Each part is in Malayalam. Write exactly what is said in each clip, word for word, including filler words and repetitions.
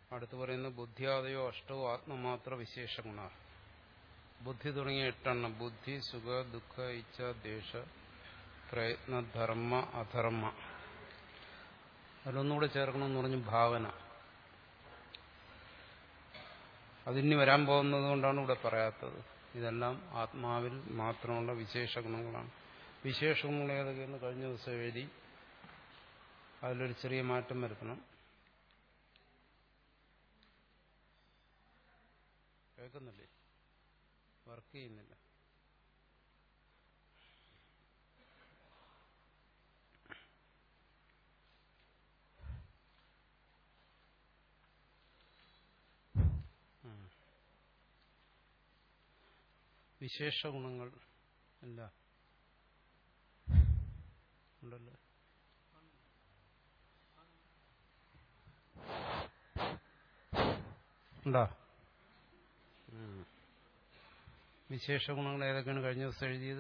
അടുത്ത് പറയുന്നത് ബുദ്ധിയാദയോ അഷ്ടോ ആത്മമാത്ര വിശേഷ ഗുണ. ബുദ്ധി തുടങ്ങിയ എട്ടെണ്ണം: ബുദ്ധി, സുഖ, ദുഃഖ, ഇച്ഛ, ദ്വേഷ, പ്രയത്ന, ധർമ്മ, അധർമ്മ. അതിലൊന്നുകൂടെ ചേർക്കണമെന്ന് പറഞ്ഞു ഭാവന. അതിനി വരാൻ പോകുന്നത് കൊണ്ടാണ് ഇവിടെ പറയാത്തത്. ഇതെല്ലാം ആത്മാവിൽ മാത്രമുള്ള വിശേഷ ഗുണങ്ങളാണ്. വിശേഷ ഗുണങ്ങൾ ഏതൊക്കെയെന്ന് കഴിഞ്ഞ ദിവസം എഴുതി. അതിലൊരു ചെറിയ മാറ്റം വരുത്തണം. കേൾക്കുന്നില്ലേ? വർക്ക് ചെയ്യുന്നില്ല. വിശേഷ ഗുണങ്ങൾ അല്ല ഉണ്ടല്ലോ. ഉണ്ടോ? വിശേഷ ഗുണങ്ങൾ ഏതൊക്കെയാണ് കഴിഞ്ഞ ദിവസം എഴുതിയത്?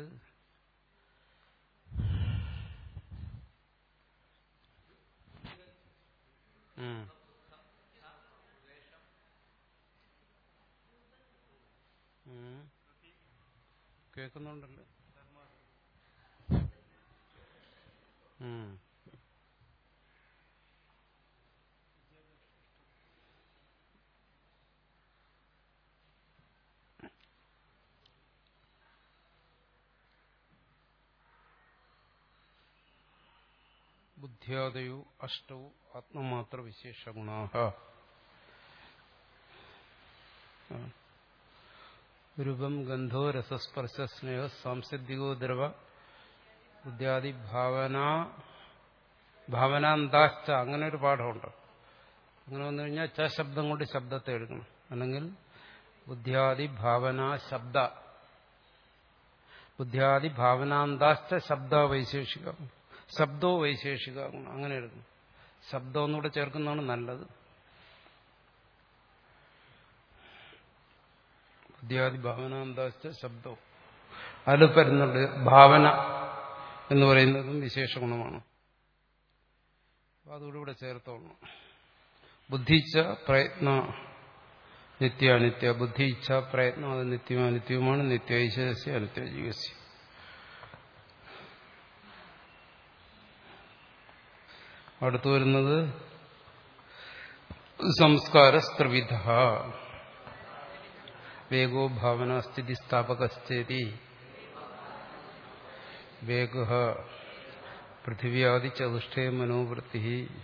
കേൾക്കുന്നുണ്ടല്ലോ. ബുദ്ധ്യാദയോ അഷ്ടൗ ആത്മമാത്ര വിശേഷ ഗുണാഃ. രൂപം, ഗന്ധോ, രസസ്പർശ, സ്നേഹ, സാംസിദ്ധികോ ദ്രവ, ബുദ്ധ്യാദി ഭാവന ഭാവനാന്താശ്ച. അങ്ങനെ ഒരു പാഠമുണ്ട്. അങ്ങനെ വന്നു കഴിഞ്ഞാൽ ച ശബ്ദം കൊണ്ട് ശബ്ദത്തെ എടുക്കണം. അല്ലെങ്കിൽ ബുദ്ധ്യാദി ഭാവന ശബ്ദ, ബുദ്ധ്യാദി ഭാവനാന്താശ്ച ശബ്ദ വൈശേഷിക, ശബ്ദോ വൈശേഷിക, അങ്ങനെ എടുക്കണം. ശബ്ദം ഒന്നുകൂടെ ചേർക്കുന്നതാണ് നല്ലത്. ബുദ്ധ്യാദി ഭാവനാന്താശ്ച ശബ്ദോ. അതിൽ വരുന്നുണ്ട് ഭാവന എന്ന് പറയുന്നതും വിശേഷ ഗുണമാണ്. അതുകൂടെ ചേർത്തോളണം. ബുദ്ധിച്ച പ്രയത്ന നിത്യാനിത്യ. ബുദ്ധിച്ച പ്രയത്നം അത് നിത്യമാനിത്യവുമാണ്. നിത്യൈശ്വര്യ അനിത്യജീവസ്യ. അടുത്തു വരുന്നത് സംസ്കാരസ്ത്രിവിധ. വേഗോ ഭാവന സ്ഥിതി സ്ഥാപകശ്ചേതി. വേഗ പൃഥിവ്യാദി ചതുഷ്ടേ മനോവൃത്തി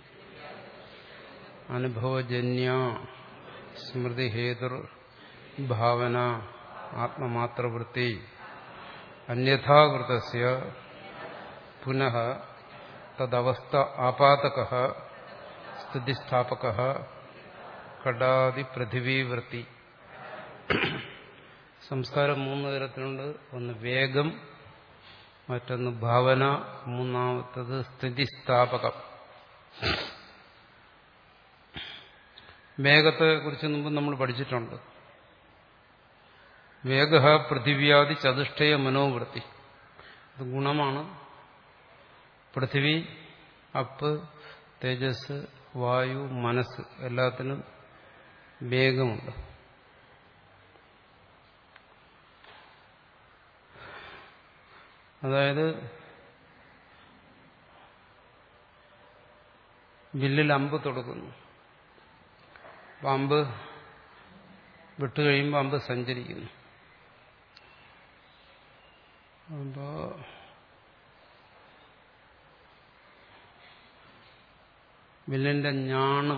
അനുഭവജന്യ സ്മൃതിഹേതുർ ഭാവന ആത്മമാത്രവൃത്തി അന്യഥാകൃതസ്യ പുനഃ തദവസ്ഥ ആപാതകഃ സ്ഥിതിസ്ഥാപകഃ ഘടാദി പൃഥിവീവൃത്തി. സംസ്കാരം മൂന്ന് തരത്തിലുണ്ട്. ഒന്ന് വേഗം, മറ്റൊന്ന് ഭാവന, മൂന്നാമത്തത് സ്ഥിതിസ്ഥാപകം. വേഗത്തെ കുറിച്ച് മുമ്പ് നമ്മൾ പഠിച്ചിട്ടുണ്ട്. വേഗ പൃഥിവ്യാദി ചതുഷ്ടയ മനോവൃത്തി. ഇത് ഗുണമാണ്. പൃഥിവി, അപ്പ്, തേജസ്, വായു, മനസ്സ് എല്ലാത്തിനും വേഗമുണ്ട്. അതായത് വില്ലിൽ അമ്പ് തൊടുക്കുന്നു. അപ്പം അമ്പ് വിട്ടുകഴിയുമ്പോൾ അമ്പ് സഞ്ചരിക്കുന്നു. അപ്പോ വില്ലിന്റെ ഞാണും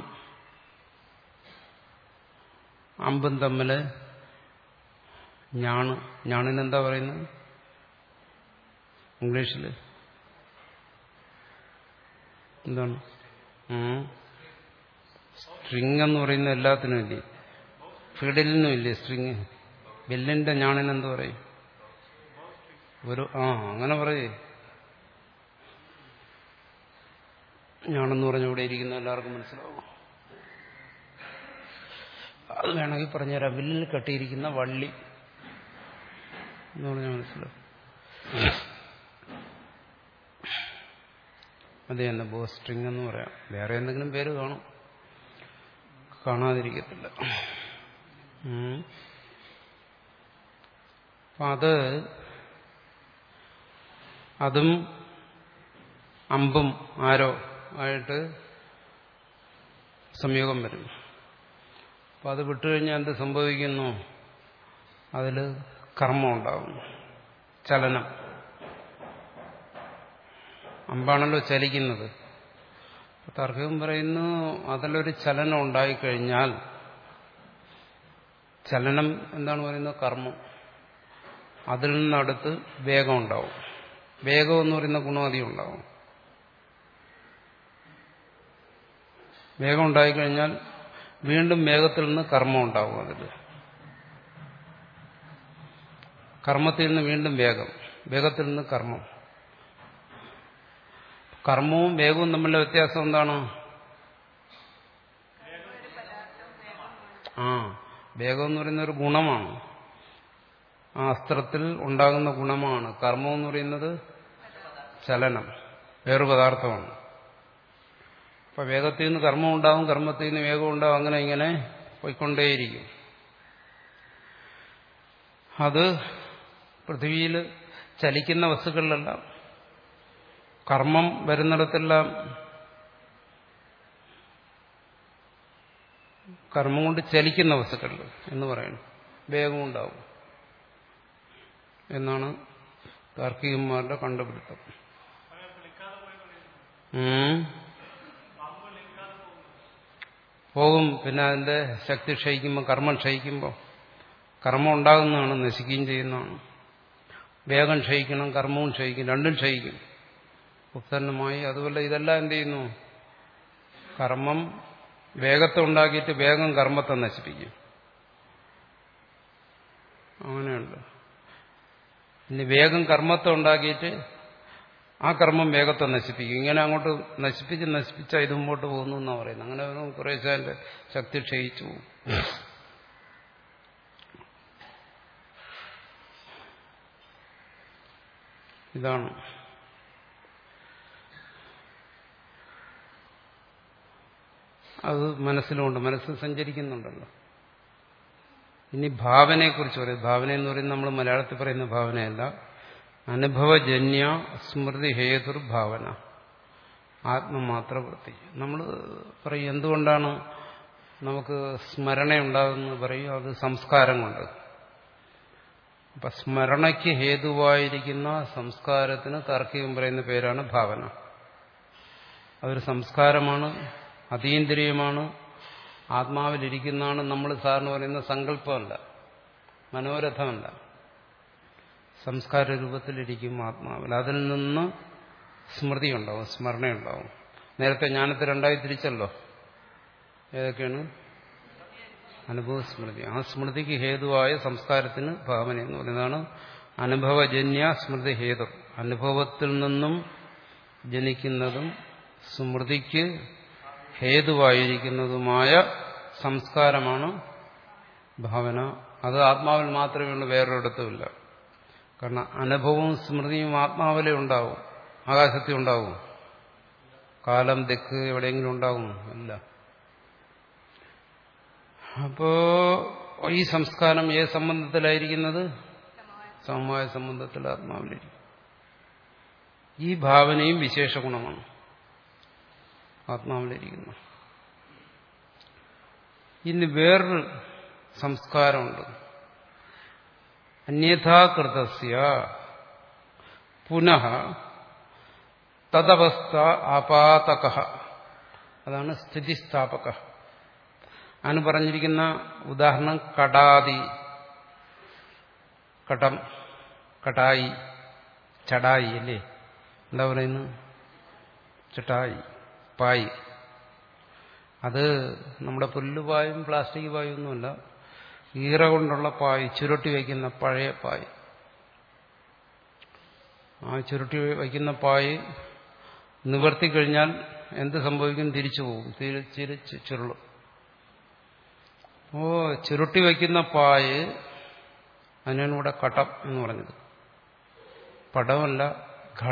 അമ്പും തമ്മില് ഞാണ് ഞാണിനെന്താ പറയുന്നത് ഇംഗ്ലീഷില്? എന്താണ്? സ്ട്രിങ് എന്ന് പറയുന്ന എല്ലാത്തിനും ഇല്ലേ? ഫിഡിലിനും ഇല്ലേ സ്ട്രിങ്? വില്ലിന്റെ ഞാണിനെന്ത് പറയും? ഒരു ആ അങ്ങനെ പറയേ. ഞാണെന്ന് പറഞ്ഞ ഇവിടെ ഇരിക്കുന്ന എല്ലാവർക്കും മനസ്സിലാവും. അത് വേണമെങ്കിൽ പറഞ്ഞുതരാം. വില്ലിൽ കെട്ടിയിരിക്കുന്ന വള്ളി എന്ന് പറഞ്ഞാൽ മനസ്സിലാവും. അത് തന്നെ ബോ സ്ട്രിങ് എന്ന് പറയാം. വേറെ എന്തെങ്കിലും പേര് കാണും. കാണാതിരിക്കത്തില്ല. അപ്പം അത് അതും അമ്പും ആരോ ആയിട്ട് സംയോഗം വരും. അപ്പം അത് വിട്ടുകഴിഞ്ഞാൽ എന്ത് സംഭവിക്കുന്നു? അതിൽ കർമ്മം ഉണ്ടാകുന്നു, ചലനം. അമ്പാണല്ലോ ചലിക്കുന്നത്. താർക്കികം പറയുന്നു അതിലൊരു ചലനം ഉണ്ടായിക്കഴിഞ്ഞാൽ, ചലനം എന്താണ് പറയുന്നത്? കർമ്മം. അതിൽ നിന്നടുത്ത് വേഗം ഉണ്ടാവും. വേഗം എന്ന് പറയുന്ന ഗുണം അധികം ഉണ്ടാവും. വേഗം ഉണ്ടായിക്കഴിഞ്ഞാൽ വീണ്ടും വേഗത്തിൽ നിന്ന് കർമ്മം ഉണ്ടാവും. അതിൽ കർമ്മത്തിൽ നിന്ന് വീണ്ടും വേഗം, വേഗത്തിൽ നിന്ന് കർമ്മം. കർമ്മവും വേഗവും തമ്മിലുള്ള വ്യത്യാസം എന്താണ്? ആ വേഗം എന്ന് പറയുന്ന ഒരു ഗുണമാണ്, ആ അസ്ത്രത്തിൽ ഉണ്ടാകുന്ന ഗുണമാണ്. കർമ്മം എന്ന് പറയുന്നത് ചലനം, വേറൊരു പദാർത്ഥമാണ്. അപ്പൊ വേഗത്തിൽ നിന്ന് കർമ്മം ഉണ്ടാവും, കർമ്മത്തിൽ നിന്ന് വേഗം ഉണ്ടാവും, അങ്ങനെ ഇങ്ങനെ പോയിക്കൊണ്ടേയിരിക്കും. അത് പൃഥ്വിയിൽ ചലിക്കുന്ന വസ്തുക്കളിലെല്ലാം, കർമ്മം വരുന്നിടത്തെല്ലാം കർമ്മം കൊണ്ട് ചലിക്കുന്ന വസ്തുക്കളിൽ എന്ന് പറയുന്നു വേഗം ഉണ്ടാവും എന്നാണ് താർക്കികന്മാരുടെ കണ്ടുപിടുത്തം. പോകും. പിന്നെ അതിന്റെ ശക്തി ക്ഷയിക്കുമ്പോൾ, കർമ്മം ക്ഷയിക്കുമ്പോൾ, കർമ്മം ഉണ്ടാകുന്നതാണ്, നശിക്കുകയും ചെയ്യുന്നതാണ്. വേഗം ക്ഷയിക്കണം, കർമ്മവും ക്ഷയിക്കും, രണ്ടും ക്ഷയിക്കും ഉത്തന്നമായി. അതുപോലെ ഇതെല്ലാം എന്ത് ചെയ്യുന്നു? കർമ്മം വേഗത്തെ ഉണ്ടാക്കിയിട്ട് വേഗം കർമ്മത്തെ നശിപ്പിക്കും. അങ്ങനെയുണ്ട്. ഇനി വേഗം കർമ്മത്തെ ഉണ്ടാക്കിയിട്ട് ആ കർമ്മം വേഗത്തെ നശിപ്പിക്കും. ഇങ്ങനെ അങ്ങോട്ട് നശിപ്പിച്ച് നശിപ്പിച്ചാൽ ഇത് മുമ്പോട്ട് പോകുന്നു എന്നാണ് പറയുന്നത്. അങ്ങനെ കുറേശ്ശെ അതിന്റെ ശക്തി ക്ഷയിച്ചു പോകും. ഇതാണ് അത് മനസ്സിലുണ്ട്, മനസ്സിൽ സഞ്ചരിക്കുന്നുണ്ടല്ലോ. ഇനി ഭാവനയെക്കുറിച്ച് പറയും. ഭാവന എന്ന് പറയുന്നത് നമ്മൾ മലയാളത്തിൽ പറയുന്ന ഭാവനയല്ല, അനുഭവജന്യ സ്മൃതി ഹേതുർ ഭാവന, ആത്മമാത്ര വൃത്തി. നമ്മൾ പറയും എന്തുകൊണ്ടാണ് നമുക്ക് സ്മരണയുണ്ടാകുന്നത് പറയും, അത് സംസ്കാരം കൊണ്ട്. അപ്പൊ സ്മരണയ്ക്ക് ഹേതുവായിരിക്കുന്ന സംസ്കാരത്തിന് താർക്കികം പറയുന്ന പേരാണ് ഭാവന. അതൊരു സംസ്കാരമാണ്, അതീന്ദ്രിയമാണ്, ആത്മാവിലിരിക്കുന്നതാണ്. നമ്മൾ സാറിന് പറയുന്ന സങ്കല്പമല്ല, മനോരഥമല്ല, സംസ്കാര രൂപത്തിലിരിക്കും ആത്മാവിൽ. അതിൽ നിന്ന് സ്മൃതി ഉണ്ടാവും, സ്മരണയുണ്ടാവും. നേരത്തെ ജ്ഞാനത്തെ രണ്ടായി തിരിച്ചല്ലോ. ഏതൊക്കെയാണ്? അനുഭവ സ്മൃതി. ആ സ്മൃതിക്ക് ഹേതുവായ സംസ്കാരത്തിന് ഭാവന എന്ന് പറയുന്നതാണ് അനുഭവജന്യ സ്മൃതി ഹേതു. അനുഭവത്തിൽ നിന്നും ജനിക്കുന്നതും സ്മൃതിക്ക് ഹേതുവായിരിക്കുന്നതുമായ സംസ്കാരമാണ് ഭാവന. അത് ആത്മാവിൽ മാത്രമേ ഉള്ളൂ, വേറൊരിടത്തുമില്ല. കാരണം അനുഭവവും സ്മൃതിയും ആത്മാവിലെ ഉണ്ടാവും, ആകാശത്തിൽ ഉണ്ടാവും. കാലം ദിക്ക് എവിടെയെങ്കിലും ഉണ്ടാവും? ഇല്ല. അപ്പോ ഈ സംസ്കാരം ഏത് സംബന്ധത്തിലായിരിക്കുന്നത്? സമവായ സംബന്ധത്തിൽ ആത്മാവിലിരിക്കും. ഈ ഭാവനയും വിശേഷ ഗുണമാണ്, ആത്മാവിലിരിക്കുന്നു. ഇനി വേറൊരു സംസ്കാരമുണ്ട്, അന്യഥാകൃതസ്യ പുനഃ തദവസ്ഥ ആപാതക, അതാണ് സ്ഥിതിസ്ഥാപക. അതിന് പറഞ്ഞിരിക്കുന്ന ഉദാഹരണം കടാതി, കടം, കടായി, ചടായി അല്ലേ, എന്താ പറയുന്നത്? ചട്ടായി, പായ്. അത് നമ്മുടെ പുല്ലുപായും പ്ലാസ്റ്റിക് പായും ഒന്നുമല്ല, ഈറ കൊണ്ടുള്ള പായ്, ചുരുട്ടി വയ്ക്കുന്ന പഴയ പായ്. ആ ചുരുട്ടി വയ്ക്കുന്ന പായ് നിവർത്തിക്കഴിഞ്ഞാൽ എന്ത് സംഭവിക്കും? തിരിച്ചു പോകും, തിരിച്ച് ചുരുളും. ഓ ചുരുട്ടി വയ്ക്കുന്ന പായ്, അതിനാണ് ഇവിടെ കടം എന്ന് പറഞ്ഞത്. പടമല്ല,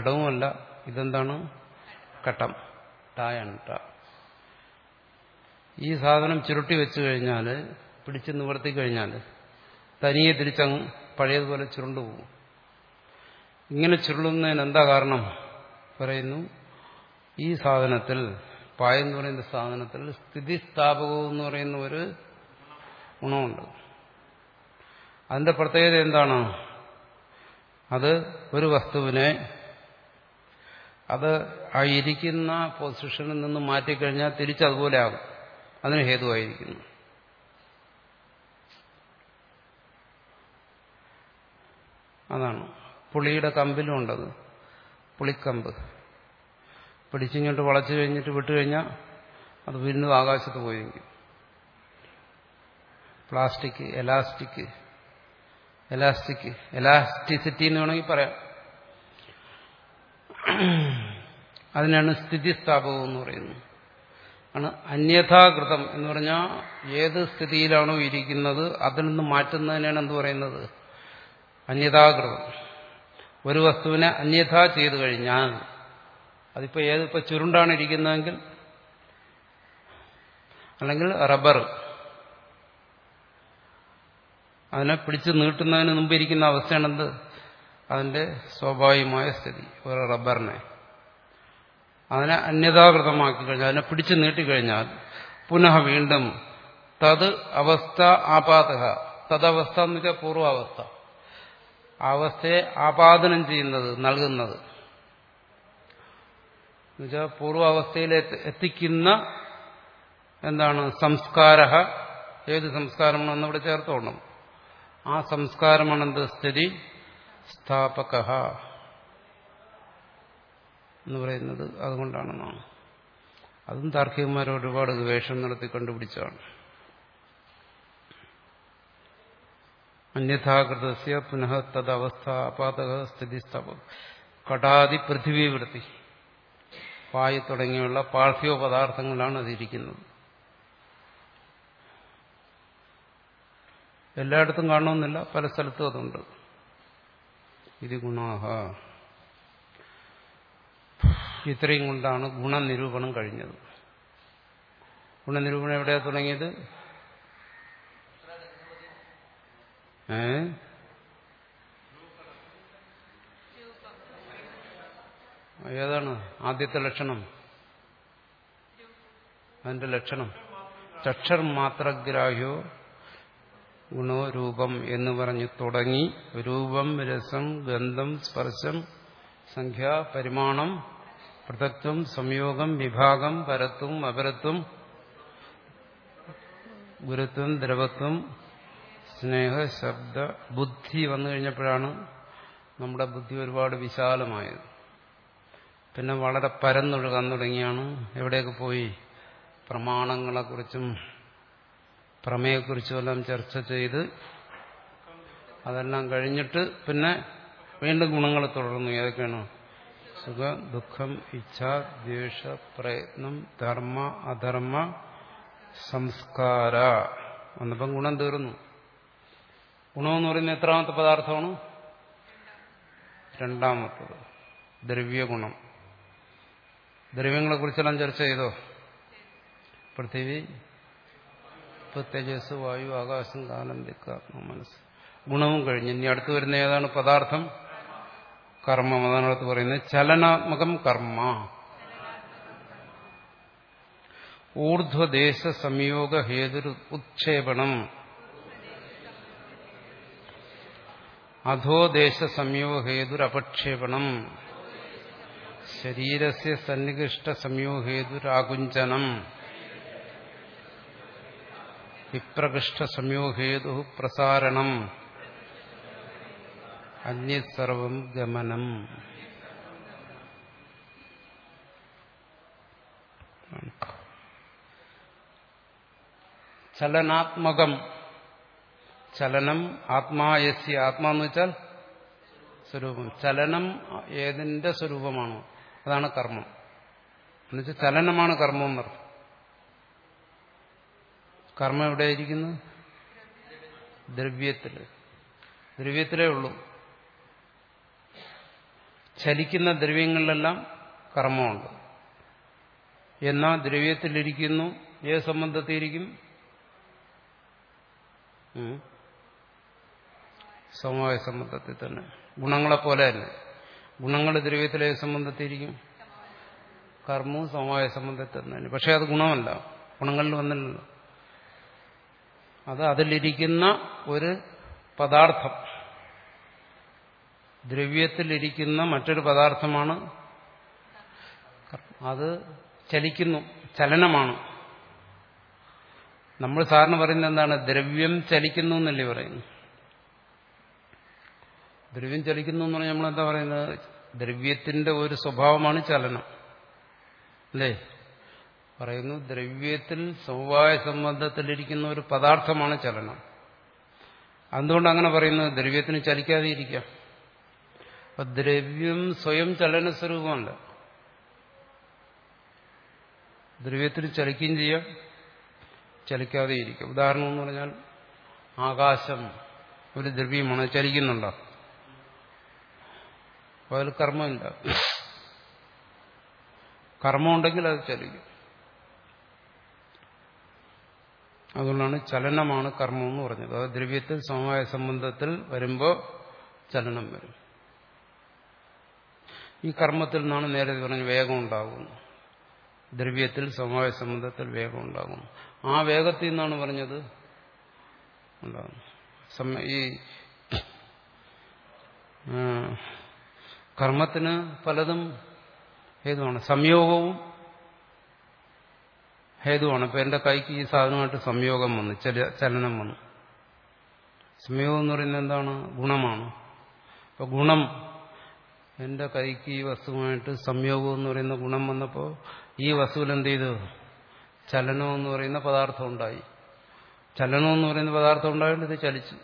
ഘടവുമല്ല, ഇതെന്താണ്? കടം, ടായാണ്. ട ഈ സാധനം ചുരുട്ടി വെച്ചു കഴിഞ്ഞാൽ, പിടിച്ച് നിവർത്തി കഴിഞ്ഞാൽ തനിയെ തിരിച്ചങ്ങ് പഴയതുപോലെ ചുരുണ്ടുപോകും. ഇങ്ങനെ ചുരുളുന്നതിന് എന്താ കാരണം? പറയുന്നു, ഈ സാധനത്തിൽ, പായെന്ന് പറയുന്ന സാധനത്തിൽ സ്ഥിതിസ്ഥാപകം എന്ന് പറയുന്ന ഒരു ഗുണമുണ്ട്. അതിന്റെ പ്രത്യേകത എന്താണ്? അത് ഒരു വസ്തുവിനെ അത് ആ ഇരിക്കുന്ന പൊസിഷനിൽ നിന്ന് മാറ്റിക്കഴിഞ്ഞാൽ തിരിച്ചതുപോലെ ആകും. അതിന് ഹേതുവായിരിക്കുന്നു. അതാണ് പുളിയുടെ കമ്പിലുണ്ടത്. പുളിക്കമ്പ് പിടിച്ചിങ്ങോട്ട് വളച്ചു കഴിഞ്ഞിട്ട് വിട്ടുകഴിഞ്ഞാൽ അത് വീണ്ടും ആകാശത്ത് പോയിരിക്കും. പ്ലാസ്റ്റിക്, എലാസ്റ്റിക് എലാസ്റ്റിക് എലാസ്റ്റിസിറ്റി എന്ന് വേണമെങ്കിൽ പറയാം. അതിനാണ് സ്ഥിതിസ്ഥാപകം എന്ന് പറയുന്നത്. ആണ് അന്യഥാകൃതം എന്ന് പറഞ്ഞാൽ ഏത് സ്ഥിതിയിലാണോ ഇരിക്കുന്നത് അതിൽ നിന്ന് മാറ്റുന്നതിനാണ് എന്ത് പറയുന്നത്? അന്യഥാകൃതം. ഒരു വസ്തുവിനെ അന്യഥാ ചെയ്തു കഴിഞ്ഞാൽ, അതിപ്പോ ഏതിപ്പോ ചുരുണ്ടാണ് ഇരിക്കുന്നതെങ്കിൽ, അല്ലെങ്കിൽ റബ്ബർ, അതിനെ പിടിച്ച് നീട്ടുന്നതിന് മുമ്പ് ഇരിക്കുന്ന അവസ്ഥയാണെന്ത്? അതിന്റെ സ്വാഭാവികമായ സ്ഥിതി. ഒരു റബ്ബറിനെ അതിനെ അന്യഥാകൃതമാക്കി കഴിഞ്ഞാൽ, അതിനെ പിടിച്ചു നീട്ടിക്കഴിഞ്ഞാൽ പുനഃ വീണ്ടും തത് അവസ്ഥ ആപാതക. തദവസ്ഥ എന്ന് വെച്ചാൽ പൂർവാവസ്ഥ. ആ അവസ്ഥയെ ആപാദനം ചെയ്യുന്നത്, നൽകുന്നത് എന്നുവെച്ചാൽ പൂർവാവസ്ഥയിൽ എത്തിക്കുന്ന എന്താണ്? സംസ്കാര. ഏത് സംസ്കാരമാണെന്ന് ഇവിടെ ചേർത്തോണം. ആ സംസ്കാരമാണെന്ത്? സ്ഥിതി സ്ഥാപക എന്ന് പറയുന്നത്. അതുകൊണ്ടാണെന്നാണ്. അതും താർക്കികന്മാർ ഒരുപാട് ഗവേഷണം നടത്തി കണ്ടുപിടിച്ചാണ്. അന്യഥാകൃതസ്യ പുനഃ തദവസ്ഥ അപാതക സ്ഥിതിസ്ഥാപക. കടാതി പൃഥിവീവൃത്തി, വായു തുടങ്ങിയുള്ള പാർത്ഥിവ പദാർത്ഥങ്ങളാണ് അതിരിക്കുന്നത്. എല്ലായിടത്തും കാണണമെന്നില്ല, പല സ്ഥലത്തും അതുണ്ട്. ഇത് ഗുണാഹ. ഇത്രയും കൊണ്ടാണ് ഗുണനിരൂപണം കഴിഞ്ഞത്. ഗുണനിരൂപണം എവിടെയാ തുടങ്ങിയത്? ഏ ഏതാണ് ആദ്യത്തെ ലക്ഷണം? അതിന്റെ ലക്ഷണം ചക്ഷർ മാത്രഗ്രാഹ്യോ ഗുണോ രൂപം എന്ന് പറഞ്ഞ് തുടങ്ങി. രൂപം, രസം, ഗന്ധം, സ്പർശം, സംഖ്യ, പരിമാണം, പൃഥക്ത്വം, സംയോഗം, വിഭാഗം, പരത്വം, അപരത്വം, ഗുരുത്വം, ദ്രവത്വം, സ്നേഹ, ശബ്ദ, ബുദ്ധി വന്നു കഴിഞ്ഞപ്പോഴാണ് നമ്മുടെ ബുദ്ധി ഒരുപാട് വിശാലമായത്. പിന്നെ വളരെ പരന്നൊഴുകാൻ തുടങ്ങിയാണ്. എവിടെയൊക്കെ പോയി? പ്രമാണങ്ങളെക്കുറിച്ചും പ്രമേയെക്കുറിച്ചും എല്ലാം ചർച്ച ചെയ്ത് അതെല്ലാം കഴിഞ്ഞിട്ട് പിന്നെ വീണ്ടും ഗുണങ്ങൾ തുടർന്നു. ഏതൊക്കെയാണ്? സുഖ, ദുഃഖം, ഇച്ഛ, ദ്വേഷ, പ്രയത്നം, ധർമ്മ, അധർമ്മ, സംസ്കാര വന്നപ്പം ഗുണം തീർന്നു. ഗുണമെന്ന് പറയുന്നത് എത്രാമത്തെ പദാർത്ഥമാണ്? രണ്ടാമത്തത്. ദ്രവ്യഗുണം. ദ്രവ്യങ്ങളെ കുറിച്ചെല്ലാം ചർച്ച ചെയ്തോ? പൃഥ്വി, തേജസ്, വായു, ആകാശം, കാലം, ദിക്ക്, മനസ്സ്. ഗുണവും കഴിഞ്ഞ് ഇനി അടുത്ത് വരുന്ന ഏതാണ് പദാർത്ഥം? കർമ്മം. അതാണ് അടുത്ത് പറയുന്നത് ചലനാത്മകം കർമ്മ. ഊർധ്വദേശ സംയോഗ ഹേതുരു ഉത്ക്ഷേപണം, അധോദേശ സംയോഗ ഹേതുരപക്ഷേപണം, ശരീരസ്യ സന്നികൃഷ്ട സംയോഗ ഹേതുരാകുഞ്ചനം, വിപ്രകൃഷ്ട സംയോഗ ഹേതു പ്രസാരണം, അന്യസർവം ഗമനം. ചലനാത്മകം. ചലനം ആത്മായസ്യ. ആത്മാന്ന് വെച്ചാൽ സ്വരൂപം. ചലനം ഏതിന്റെ സ്വരൂപമാണോ അതാണ് കർമ്മം. എന്നുവെച്ചാൽ ചലനമാണ് കർമ്മം എന്നർത്ഥം. കർമ്മം എവിടെയായിരിക്കുന്നു? ദ്രവ്യത്തില്. ദ്രവ്യത്തിലേ ഉള്ളൂ. ചലിക്കുന്ന ദ്രവ്യങ്ങളിലെല്ലാം കർമ്മമുണ്ട്. എന്നാൽ ദ്രവ്യത്തിലിരിക്കുന്നു ഏത് സംബന്ധത്തിയിരിക്കും? സമവായ സംബന്ധത്തിൽ തന്നെ. ഗുണങ്ങളെ പോലെ തന്നെ. ഗുണങ്ങൾ ദ്രവ്യത്തിലെ സംബന്ധത്തിയിരിക്കും? കർമ്മവും സമവായ സംബന്ധത്തിൽ തന്നെ. പക്ഷെ അത് ഗുണമല്ല, ഗുണങ്ങളിൽ വന്നില്ലല്ലോ. അത് അതിലിരിക്കുന്ന ഒരു പദാർത്ഥം, ദ്രവ്യത്തിലിരിക്കുന്ന മറ്റൊരു പദാർത്ഥമാണ്. അത് ചലിക്കുന്നു, ചലനമാണ്. നമ്മൾ സാറിന് പറയുന്നത് എന്താണ്? ദ്രവ്യം ചലിക്കുന്നു എന്നല്ലേ പറയുന്നു. ദ്രവ്യം ചലിക്കുന്നു എന്ന് പറഞ്ഞാൽ നമ്മളെന്താ പറയുന്നത്? ദ്രവ്യത്തിന്റെ ഒരു സ്വഭാവമാണ് ചലനം, അല്ലേ? പറയുന്നു ദ്രവ്യത്തിൽ സമവായ സംബന്ധത്തിലിരിക്കുന്ന ഒരു പദാർത്ഥമാണ് ചലനം. എന്തുകൊണ്ട് അങ്ങനെ പറയുന്നത്? ദ്രവ്യത്തിന് ചലിക്കാതെ ഇരിക്കാം. അപ്പൊ ദ്രവ്യം സ്വയം ചലന സ്വരൂപമല്ല. ദ്രവ്യത്തിന് ചലിക്കുകയും ചെയ്യാം, ചലിക്കാതെ ഇരിക്കും. ഉദാഹരണം എന്ന് പറഞ്ഞാൽ ആകാശം ഒരു ദ്രവ്യമാണ്, ചലിക്കുന്നുണ്ടോ? അപ്പോൾ അതിൽ കർമ്മമില്ല. കർമ്മമുണ്ടെങ്കിൽ അത് ചലിക്കും. അതുകൊണ്ടാണ് ചലനമാണ് കർമ്മം എന്ന് പറഞ്ഞത്. അത് ദ്രവ്യത്തിൽ സമവായ സംബന്ധത്തിൽ വരുമ്പോൾ ചലനം വരും. ഈ കർമ്മത്തിൽ നിന്നാണ് നേരത്തെ പറഞ്ഞ വേഗം ഉണ്ടാകുന്നത്. ദ്രവ്യത്തിൽ സമവായ സംബന്ധത്തിൽ വേഗം ഉണ്ടാകുന്നു. ആ വേഗത്തിൽ നിന്നാണ് പറഞ്ഞത് ഉണ്ടാകുന്നു. ഈ കർമ്മത്തിന് പലതും ഹേതുവാണ്. സംയോഗവും ഹേതുവാണ്. ഇപ്പൊ എന്റെ കൈക്ക് ഈ സാധനമായിട്ട് സംയോഗം വന്നു, ചലനം വന്നു. സംയോഗം എന്ന് പറയുന്നത് എന്താണ്? ഗുണമാണ്. അപ്പൊ ഗുണം, എന്റെ കൈക്ക് ഈ വസ്തുവായിട്ട് സംയോഗം എന്ന് പറയുന്ന ഗുണം വന്നപ്പോൾ ഈ വസ്തുവിൽ എന്ത് ചെയ്തു? ചലനം എന്ന് പറയുന്ന പദാർത്ഥം ഉണ്ടായി. ചലനം എന്ന് പറയുന്ന പദാർത്ഥം ഉണ്ടായിട്ട് ഇത് ചലിച്ചു.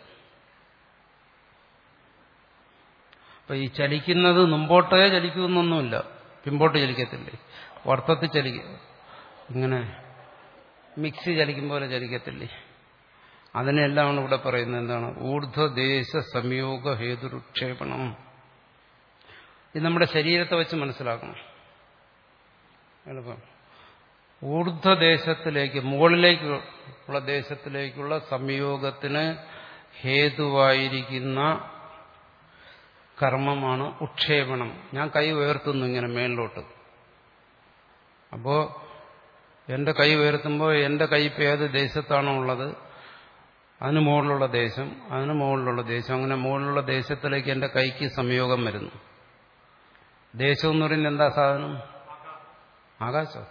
അപ്പൊ ഈ ചലിക്കുന്നത് മുമ്പോട്ടേ ചലിക്കുമെന്നൊന്നുമില്ല, പിമ്പോട്ട് ചലിക്കത്തില്ലേ? വർത്തത്തിൽ ചലിക്കുക, ഇങ്ങനെ മിക്സി ചലിക്കും പോലെ ചലിക്കത്തില്ലേ? അതിനെല്ലാം ഇവിടെ പറയുന്നത് എന്താണ്? ഊർധ്വദേശ സംയോഗ ഹേതുരുക്ഷേപണം. ഇത് നമ്മുടെ ശരീരത്തെ വെച്ച് മനസ്സിലാക്കണം. എളുപ്പം. ഊർധ്വദേശത്തിലേക്ക്, മുകളിലേക്കുള്ള ദേശത്തിലേക്കുള്ള സംയോഗത്തിന് ഹേതുവായിരിക്കുന്ന കർമ്മമാണ് ഉക്ഷേപണം. ഞാൻ കൈ ഉയർത്തുന്നു ഇങ്ങനെ മേളിലോട്ട്. അപ്പോ എന്റെ കൈ ഉയർത്തുമ്പോൾ എന്റെ കൈ ഇപ്പം ഏത് ദേശത്താണോ ഉള്ളത് അതിന് മുകളിലുള്ള ദേശം, അതിന് മുകളിലുള്ള ദേശം, അങ്ങനെ മുകളിലുള്ള ദേശത്തിലേക്ക് എന്റെ കൈക്ക് സംയോഗം വരുന്നു. ദേശം എന്ന് പറയുന്നത് എന്താ സാധനം? ആകാശം.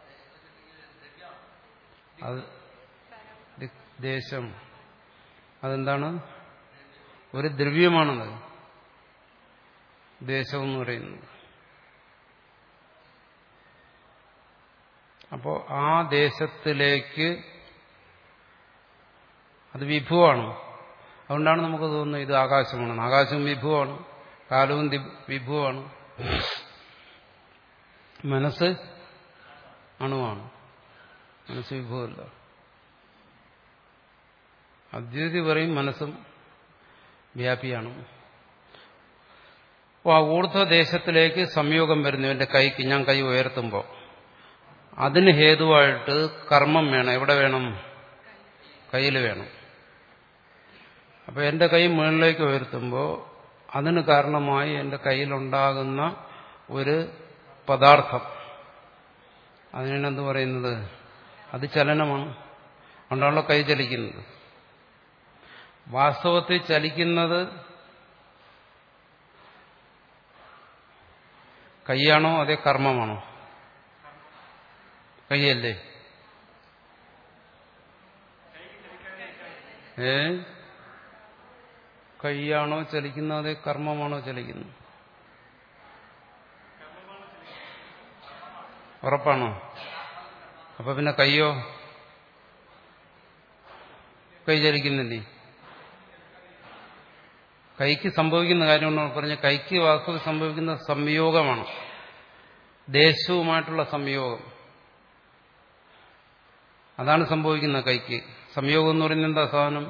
അത് ദേശം അതെന്താണ്? ഒരു ദ്രവ്യമാണത് ദേശം എന്ന് പറയുന്നത്. അപ്പോൾ ആ ദേശത്തിലേക്ക് അത് വിഭുവാണ്. അതുകൊണ്ടാണ് നമുക്ക് തോന്നുന്നത് ഇത് ആകാശമാണ്. ആകാശവും വിഭുവാണ്, കാലവും വിഭുവാണ്. മനസ്സ് അണുവാണ്, മനസ്സ് വിഭവമല്ല. അദ്വൈതി പറയും മനസ്സും വ്യാപിയാണ്. അപ്പോൾ ആ ഊർധ്വദേശത്തിലേക്ക് സംയോഗം വരുന്നു എന്റെ കൈക്ക്, ഞാൻ കൈ ഉയർത്തുമ്പോൾ. അതിന് ഹേതുവായിട്ട് കർമ്മം വേണം. എവിടെ വേണം? കയ്യിൽ വേണം. അപ്പൊ എന്റെ കൈ മുകളിലേക്ക് ഉയർത്തുമ്പോൾ അതിന് കാരണമായി എന്റെ കയ്യിലുണ്ടാകുന്ന ഒരു പദാർത്ഥം, അതിനെന്ത് പറയുന്നത്? അത് ചലനമാണ്. അതുകൊണ്ടാണല്ലോ കൈ ചലിക്കുന്നത്. വാസ്തവത്തിൽ ചലിക്കുന്നത് കൈയാണോ അതേ കർമ്മമാണോ? കൈയല്ലേ? ഏ കൈയാണോ ചലിക്കുന്നത് അതേ കർമ്മമാണോ ചലിക്കുന്നത്? ഉറപ്പാണോ? അപ്പൊ പിന്നെ കൈയോ? കൈ ചലിക്കുന്നില്ലേ? കൈക്ക് സംഭവിക്കുന്ന കാര്യമെന്ന് പറഞ്ഞ കൈക്ക് വാസ്തവത്തിൽ സംഭവിക്കുന്ന സംയോഗമാണ്, ദേശവുമായിട്ടുള്ള സംയോഗം. അതാണ് സംഭവിക്കുന്നത് കൈക്ക്. സംയോഗം എന്ന് പറയുന്നത് എന്താ സാധനം?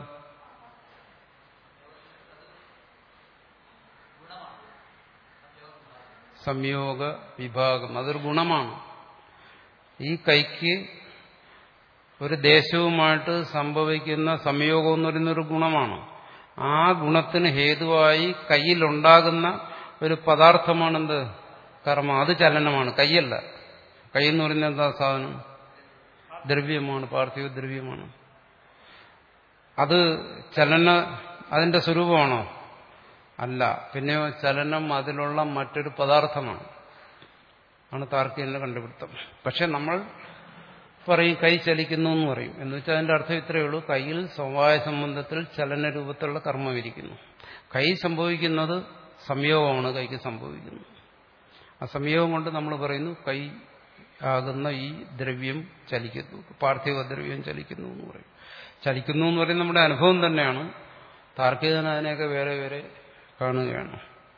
സംയോഗ വിഭാഗം. അതൊരു ഗുണമാണ്. ഈ കൈക്ക് ഒരു ദേശവുമായിട്ട് സംഭവിക്കുന്ന സംയോഗം എന്ന് പറയുന്നൊരു ഗുണമാണ്. ആ ഗുണത്തിന് ഹേതുവായി കയ്യിലുണ്ടാകുന്ന ഒരു പദാർത്ഥമാണെന്ത്? കർമ്മം. അത് ചലനമാണ്, കൈയല്ല. കൈ എന്ന് പറയുന്നത് എന്താ സാധനം? ദ്രവ്യമാണ്, പാർത്ഥിവ ദ്രവ്യമാണ്. അത് ചലന അതിന്റെ സ്വരൂപമാണോ? അല്ല. പിന്നെയോ ചലനം അതിലുള്ള മറ്റൊരു പദാർത്ഥമാണ്, ആണ് താർക്കികന്റെ കണ്ടുപിടുത്തം. പക്ഷെ നമ്മൾ പറയും കൈ ചലിക്കുന്നു എന്ന് പറയും. എന്ന് വെച്ചാൽ അതിന്റെ അർത്ഥം ഇത്രയേ ഉള്ളൂ, കൈയിൽ സമവായ സംബന്ധത്തിൽ ചലന രൂപത്തിലുള്ള കർമ്മം ഇരിക്കുന്നു. കൈ സംഭവിക്കുന്നത് സംയോഗമാണ്, കൈക്ക് സംഭവിക്കുന്നു. ആ സംയോഗം കൊണ്ട് നമ്മൾ പറയുന്നു കൈ ആകുന്ന ഈ ദ്രവ്യം ചലിക്കുന്നു, പാർത്ഥിവ ദ്രവ്യം ചലിക്കുന്നു എന്ന് പറയും. ചലിക്കുന്നു എന്ന് പറയുന്നത് നമ്മുടെ അനുഭവം തന്നെയാണ്. താർക്കികൻ അതിനെയൊക്കെ വേറെ വേറെ കാണുകയാണ്.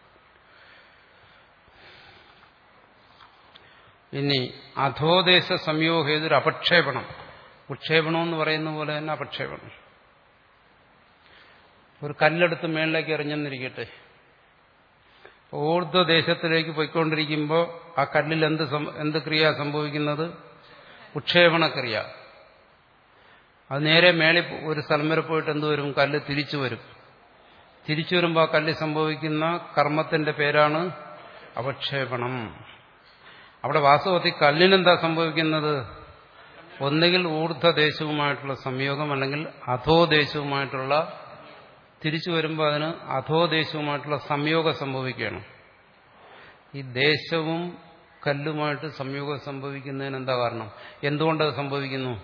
ഇനി അധോദേശ സംയോഗേതൊരു അപക്ഷേപണം. ഉക്ഷേപണം എന്ന് പറയുന്ന പോലെ തന്നെ അപക്ഷേപണം. ഒരു കല്ലെടുത്ത് മേളിലേക്ക് എറിഞ്ഞെന്നിരിക്കട്ടെ, ഊർധ്വദേശത്തിലേക്ക് പോയിക്കൊണ്ടിരിക്കുമ്പോൾ ആ കല്ലിൽ എന്ത് എന്ത് ക്രിയ സംഭവിക്കുന്നത്? ഉക്ഷേപണക്രിയ. അത് നേരെ മേളിൽ ഒരു സ്ഥലം വരെ പോയിട്ട് എന്ത് വരും? കല്ല് തിരിച്ചു വരും. തിരിച്ചു വരുമ്പോൾ ആ കല്ല് സംഭവിക്കുന്ന കർമ്മത്തിന്റെ പേരാണ് അപക്ഷേപണം. അവിടെ വാസ്തവത്തിൽ കല്ലിനെന്താ സംഭവിക്കുന്നത്? ഒന്നുകിൽ ഊർധ്വദേശവുമായിട്ടുള്ള സംയോഗം, അല്ലെങ്കിൽ അധോദേശവുമായിട്ടുള്ള, തിരിച്ചു വരുമ്പോൾ അതിന് അധോദേശവുമായിട്ടുള്ള സംയോഗം സംഭവിക്കുകയാണ്. ഈ ദേശവും കല്ലുമായിട്ട് സംയോഗം സംഭവിക്കുന്നതിന് എന്താ കാരണം? എന്തുകൊണ്ടത് സംഭവിക്കുന്നു?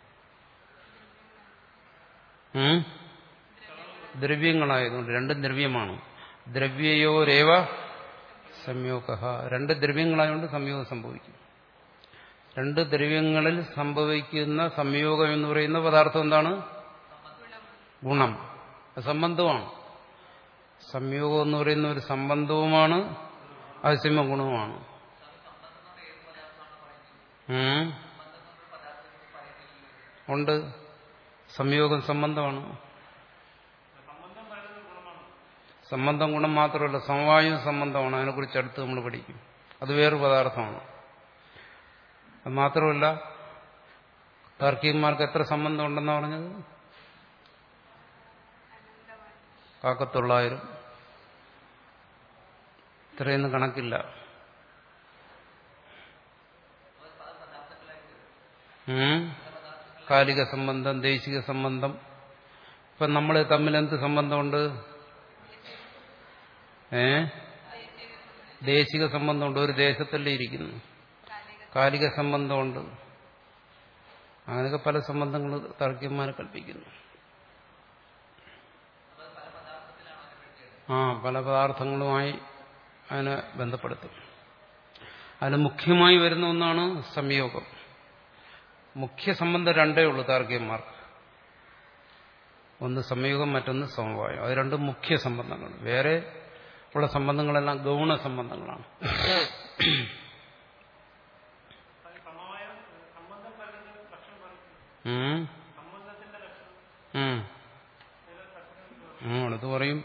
ദ്രവ്യങ്ങളായതുകൊണ്ട്. രണ്ടും ദ്രവ്യമാണ്. ദ്രവ്യയോരേവ സംയോഗ. രണ്ട് ദ്രവ്യങ്ങളായതുകൊണ്ട് സംയോഗം സംഭവിക്കും. രണ്ട് ദ്രവ്യങ്ങളിൽ സംഭവിക്കുന്ന സംയോഗം എന്ന് പറയുന്ന പദാർത്ഥം എന്താണ്? ഗുണം, സംബന്ധമാണ്. സംയോഗം എന്ന് പറയുന്ന ഒരു സംബന്ധവുമാണ്, അസിമ ഗുണവുമാണ്. ഉണ്ട്. സംയോഗം സംബന്ധമാണ്. സംബന്ധം ഗുണം മാത്രമല്ല, സമവായും സംബന്ധമാണ്. അതിനെക്കുറിച്ച് അടുത്ത് നമ്മൾ പഠിക്കും. അത് വേറൊരു പദാർത്ഥമാണ്. അത് മാത്രമല്ല, താർക്കികന്മാർക്ക് എത്ര സംബന്ധം ഉണ്ടെന്നാണ് പറഞ്ഞത്? കാക്കത്തൊള്ളായിരം. ഇത്രയൊന്നും കണക്കില്ല. കാലിക സംബന്ധം, ദേശിക സംബന്ധം. ഇപ്പം നമ്മൾ തമ്മിൽ എന്ത് സംബന്ധമുണ്ട്? ഏ ദേശിക സംബന്ധമുണ്ട്. ഒരു ദേശത്തല്ലേ ഇരിക്കുന്നു. കാലിക സംബന്ധമുണ്ട്. അങ്ങനെയൊക്കെ പല സംബന്ധങ്ങൾ താർക്കികന്മാരെ കൽപ്പിക്കുന്നു. ആ പല പദാർത്ഥങ്ങളുമായി അതിനെ ബന്ധപ്പെടുത്തും. അതിന് മുഖ്യമായി വരുന്ന ഒന്നാണ് സംയോഗം. മുഖ്യ സംബന്ധം രണ്ടേ ഉള്ളൂ താർക്കികന്മാർക്ക്. ഒന്ന് സംയോഗം, മറ്റൊന്ന് സമവായം. അത് രണ്ടും മുഖ്യ സംബന്ധങ്ങൾ. വേറെ ഉള്ള സംബന്ധങ്ങളെല്ലാം ഗൗണ സംബന്ധങ്ങളാണ്. അടുത്ത് പറയും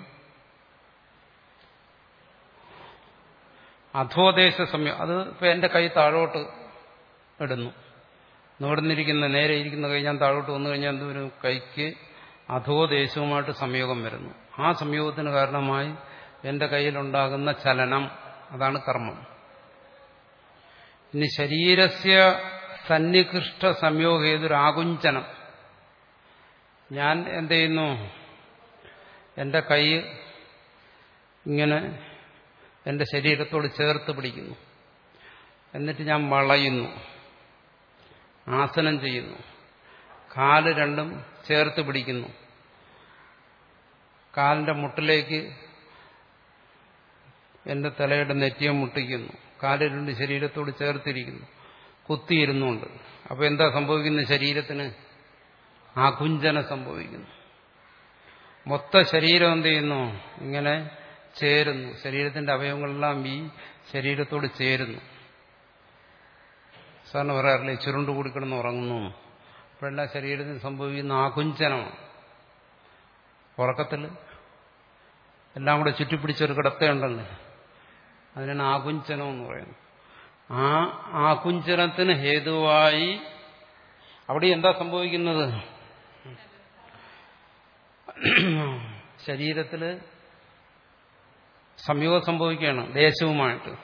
അധോദേശ സംയോഗം. അത് ഇപ്പൊ എന്റെ കൈ താഴോട്ട് ഇടുന്നു, നിവർന്നിരിക്കുന്ന നേരെ ഇരിക്കുന്ന കൈ ഞാൻ താഴോട്ട് വന്നു കഴിഞ്ഞാൽ എന്തൊരു കൈക്ക് അധോദേശവുമായിട്ട് സംയോഗം വരുന്നു. ആ സംയോഗത്തിന് കാരണമായി എന്റെ കയ്യിലുണ്ടാകുന്ന ചലനം, അതാണ് കർമ്മം. ഇനി ശരീരസ്യ സന്നികൃഷ്ട സംയോഗേതൊരു ആകുഞ്ചനം. ഞാൻ എന്ത് ചെയ്യുന്നു? എന്റെ കൈ ഇങ്ങനെ എന്റെ ശരീരത്തോട് ചേർത്ത് പിടിക്കുന്നു. എന്നിട്ട് ഞാൻ വളയുന്നു, ആസനം ചെയ്യുന്നു, കാല് രണ്ടും ചേർത്ത് പിടിക്കുന്നു, കാലിന്റെ മുട്ടിലേക്ക് എന്റെ തലയുടെ നെറ്റിയെ മുട്ടിക്കുന്നു, കാല് രണ്ട് ശരീരത്തോട് ചേർത്തിരിക്കുന്നു, കുത്തിയിരുന്നുണ്ട്. അപ്പൊ എന്താ സംഭവിക്കുന്നത്? ശരീരത്തിന് ആകുഞ്ചനം സംഭവിക്കുന്നു. മൊത്ത ശരീരം എന്ത് ചെയ്യുന്നു? ഇങ്ങനെ ചേരുന്നു. ശരീരത്തിന്റെ അവയവങ്ങളെല്ലാം ഈ ശരീരത്തോട് ചേരുന്നു. സാറിന് പറയാറില്ലേ ചുരുണ്ട് കൂടിക്കിടന്ന് ഉറങ്ങുന്നു? അപ്പോഴെല്ലാം ശരീരത്തിന് സംഭവിക്കുന്ന ആകുഞ്ചനമാണ്. ഉറക്കത്തിൽ എല്ലാം കൂടെ ചുറ്റിപ്പിടിച്ചൊരു കിടത്തയുണ്ടല്ലോ, അതിനാണ് ആകുഞ്ചനം എന്ന് പറയുന്നത്. ആ ആകുഞ്ചനത്തിന് ഹേതുവായി അവിടെ എന്താ സംഭവിക്കുന്നത്? ശരീരത്തിൽ സംയോഗം സംഭവിക്കുകയാണ് ദേശവുമായിട്ട്.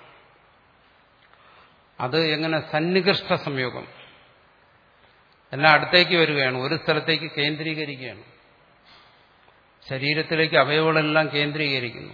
അത് എങ്ങനെ? സന്നികൃഷ്ട സംയോഗം. എല്ലാം അടുത്തേക്ക് വരികയാണ്, ഒരു സ്ഥലത്തേക്ക് കേന്ദ്രീകരിക്കുകയാണ്. ശരീരത്തിലേക്ക് അവയവങ്ങളെല്ലാം കേന്ദ്രീകരിക്കുന്നു,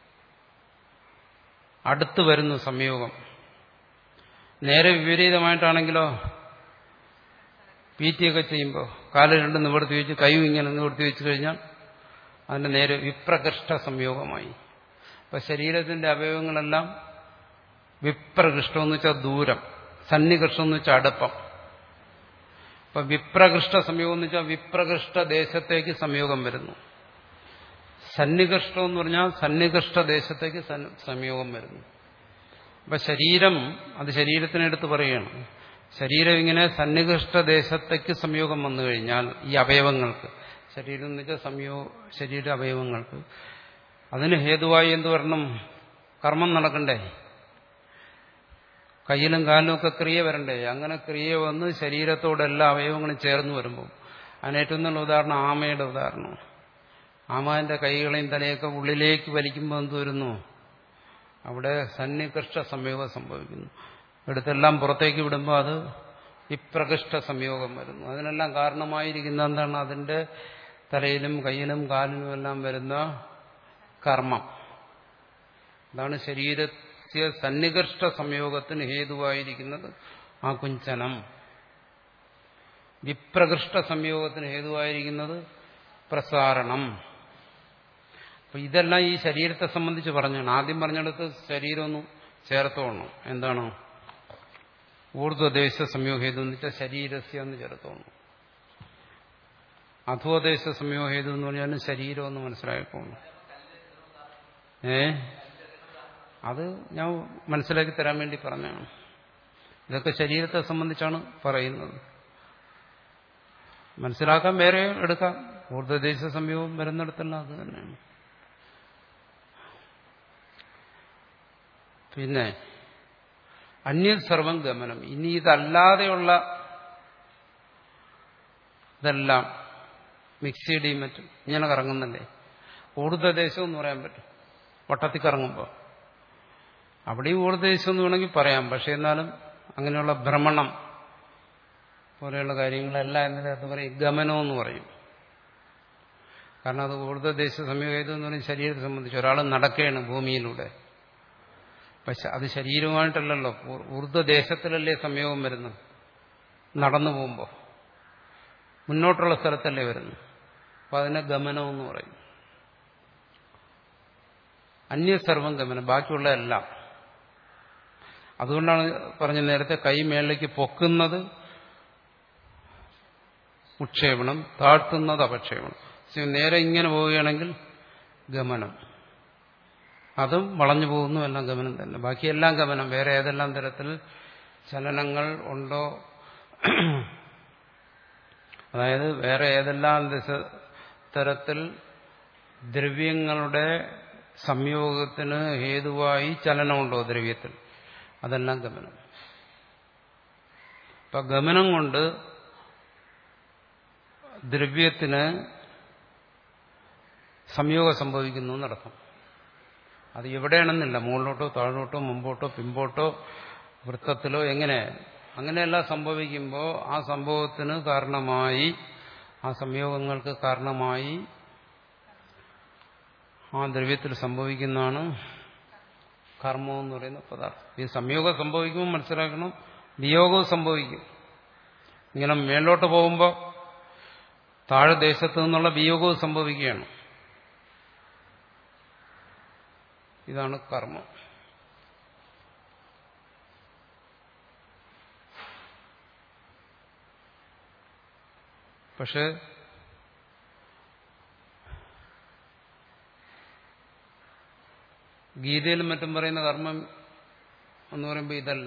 അടുത്തു വരുന്നു സംയോഗം. നേരെ വിപരീതമായിട്ടാണെങ്കിലോ, പീറ്റിയൊക്കെ ചെയ്യുമ്പോൾ കാല് രണ്ട് നിവർത്തി വെച്ച് കൈയും ഇങ്ങനെ നിവർത്തി വെച്ച് കഴിഞ്ഞാൽ അതിന്റെ നേരെ വിപ്രകൃഷ്ട സംയോഗമായി. അപ്പൊ ശരീരത്തിന്റെ അവയവങ്ങളെല്ലാം വിപ്രകൃഷ്ടം എന്ന് വെച്ചാൽ ദൂരം, സന്നികൃഷ്ടം എന്ന് വെച്ചാൽ അടുപ്പം. അപ്പൊ വിപ്രകൃഷ്ട സംയോഗം എന്ന് വെച്ചാൽ വിപ്രകൃഷ്ട ദേശത്തേക്ക് സംയോഗം വരുന്നു. സന്നികൃഷ്ടം എന്ന് പറഞ്ഞാൽ സന്നികൃഷ്ട ദേശത്തേക്ക് സംയോഗം വരുന്നു. അപ്പൊ ശരീരം, അത് ശരീരത്തിനെടുത്ത് പറയുകയാണ്, ശരീരം ഇങ്ങനെ സന്നികൃഷ്ട ദേശത്തേക്ക് സംയോഗം വന്നു കഴിഞ്ഞാൽ ഈ അവയവങ്ങൾക്ക്, ശരീരം എന്ന് വെച്ചാൽ സംയോ ശരീര അവയവങ്ങൾക്ക്, അതിന് ഹേതുവായി എന്ത് വരണം? കർമ്മം നടക്കണ്ടേ, കയ്യിലും കാലിലും ഒക്കെ ക്രിയ വരണ്ടേ? അങ്ങനെ ക്രിയ വന്ന് ശരീരത്തോടെ എല്ലാ അവയവങ്ങളും ചേർന്ന് വരുമ്പോൾ, അതിന് ഏറ്റവും നല്ല ഉദാഹരണം ആമയുടെ ഉദാഹരണം. ആമാന്റെ കൈകളെയും തലയൊക്കെ ഉള്ളിലേക്ക് വലിക്കുമ്പോൾ എന്ത് വരുന്നു? അവിടെ സന്നികൃഷ്ട സംയോഗം സംഭവിക്കുന്നു. എടുത്തെല്ലാം പുറത്തേക്ക് വിടുമ്പോൾ അത് വിപ്രകൃഷ്ട സംയോഗം വരുന്നു. അതിനെല്ലാം കാരണമായിരിക്കുന്ന എന്താണ്? അതിന്റെ തലയിലും കയ്യിലും കാലിലും എല്ലാം വരുന്ന കർമ്മം. അതാണ് ശരീരത്തെ സന്നികൃഷ്ട സംയോഗത്തിന് ഹേതുവായിരിക്കുന്നത് ആകുഞ്ചനം. വിപ്രകൃഷ്ട സംയോഗത്തിന് ഹേതുവായിരിക്കുന്നത് പ്രസാരണം. അപ്പൊ ഇതെല്ലാം ഈ ശരീരത്തെ സംബന്ധിച്ച് പറഞ്ഞാണ്. ആദ്യം പറഞ്ഞെടുത്ത് ശരീരമൊന്നും ചേർത്തോണം. എന്താണ്? ഊർധ്വദേശ സംയോഗഹേതു എന്ന് വെച്ചാൽ ശരീരസ്യ എന്ന് ചേർത്തോണം. അധോദേശ സംയോഗഹേതു എന്ന് പറഞ്ഞാലും ശരീരം എന്ന് മനസ്സിലാക്കിക്കോണം. ഏ അത് ഞാൻ മനസ്സിലാക്കി തരാൻ വേണ്ടി പറഞ്ഞാണ്. ഇതൊക്കെ ശരീരത്തെ സംബന്ധിച്ചാണ് പറയുന്നത്. മനസ്സിലാക്കാൻ വേറെ എടുക്കാം. ഊർധ്വദേശ സംയോഗം വരുന്നിടത്തല്ല അത് തന്നെയാണ്. പിന്നെ അന്യ സർവം ഗമനം. ഇനി ഇതല്ലാതെയുള്ള ഇതെല്ലാം മിക്സിയുടെയും മറ്റും ഇങ്ങനെ കറങ്ങുന്നല്ലേ, ഊർധ്വദേശം എന്ന് പറയാൻ പറ്റും. വട്ടത്തിൽ കറങ്ങുമ്പോൾ അവിടെയും ഊർധ്വദേശം എന്ന് വേണമെങ്കിൽ പറയാം. പക്ഷെ എന്നാലും അങ്ങനെയുള്ള ഭ്രമണം പോലെയുള്ള കാര്യങ്ങളെല്ലാം എന്നതിനകത്ത് പറയും ഗമനമെന്ന് പറയും. കാരണം അത് ഊർധ്വദേശ സംയോഗം എന്ന് പറയും. ശരീരത്തെ സംബന്ധിച്ച് ഒരാൾ നടക്കുകയാണ് ഭൂമിയിലൂടെ, പക്ഷെ അത് ശരീരമായിട്ടല്ലല്ലോ, ഊർധ്വദേശത്തിലല്ലേ സംയോഗം വരുന്നത്. നടന്നു പോകുമ്പോൾ മുന്നോട്ടുള്ള സ്ഥലത്തല്ലേ വരുന്നു. അപ്പൊ അതിനെ ഗമനം എന്ന് പറയും. അന്യസർവം ഗമനം, ബാക്കിയുള്ള എല്ലാം. അതുകൊണ്ടാണ് പറഞ്ഞ നേരത്തെ കൈ മേളിലേക്ക് പൊക്കുന്നത് ഉക്ഷേപണം, താഴ്ത്തുന്നത് അപക്ഷേപണം. നേരെ ഇങ്ങനെ പോവുകയാണെങ്കിൽ ഗമനം, അതും വളഞ്ഞു പോകുന്നു, എല്ലാം ഗമനം തന്നെ. ബാക്കിയെല്ലാം ഗമനം. വേറെ ഏതെല്ലാം തരത്തിൽ ചലനങ്ങൾ ഉണ്ടോ, അതായത് വേറെ ഏതെല്ലാം തരത്തിൽ ദ്രവ്യങ്ങളുടെ സംയോഗത്തിന് ഹേതുവായി ചലനമുണ്ടോ ദ്രവ്യത്തിൽ, അതെല്ലാം ഗമനം. അപ്പൊ ഗമനം കൊണ്ട് ദ്രവ്യത്തിന് സംയോഗം സംഭവിക്കുന്നു എന്നർത്ഥം. അത് എവിടെയാണെന്നില്ല, മുകളിലോട്ടോ താഴോട്ടോ മുമ്പോട്ടോ പിമ്പോട്ടോ വൃത്തത്തിലോ, എങ്ങനെ അങ്ങനെയെല്ലാം സംഭവിക്കുമ്പോൾ ആ സംഭവത്തിന് കാരണമായി, ആ സംയോഗങ്ങൾക്ക് കാരണമായി ആ ദ്രവ്യത്തിൽ സംഭവിക്കുന്നതാണ് കർമ്മം എന്ന് പറയുന്ന പദാർത്ഥം. ഈ സംയോഗം സംഭവിക്കുമ്പോൾ മനസ്സിലാക്കണം, വിയോഗവും സംഭവിക്കും. ഇങ്ങനെ മേലോട്ട് പോകുമ്പോൾ താഴെ ദേശത്തു നിന്നുള്ള വിയോഗവും സംഭവിക്കുകയാണ്. ഇതാണ് കർമ്മം. പക്ഷെ ഗീതയിലും മറ്റും പറയുന്ന കർമ്മം എന്ന് പറയുമ്പോൾ ഇതല്ല,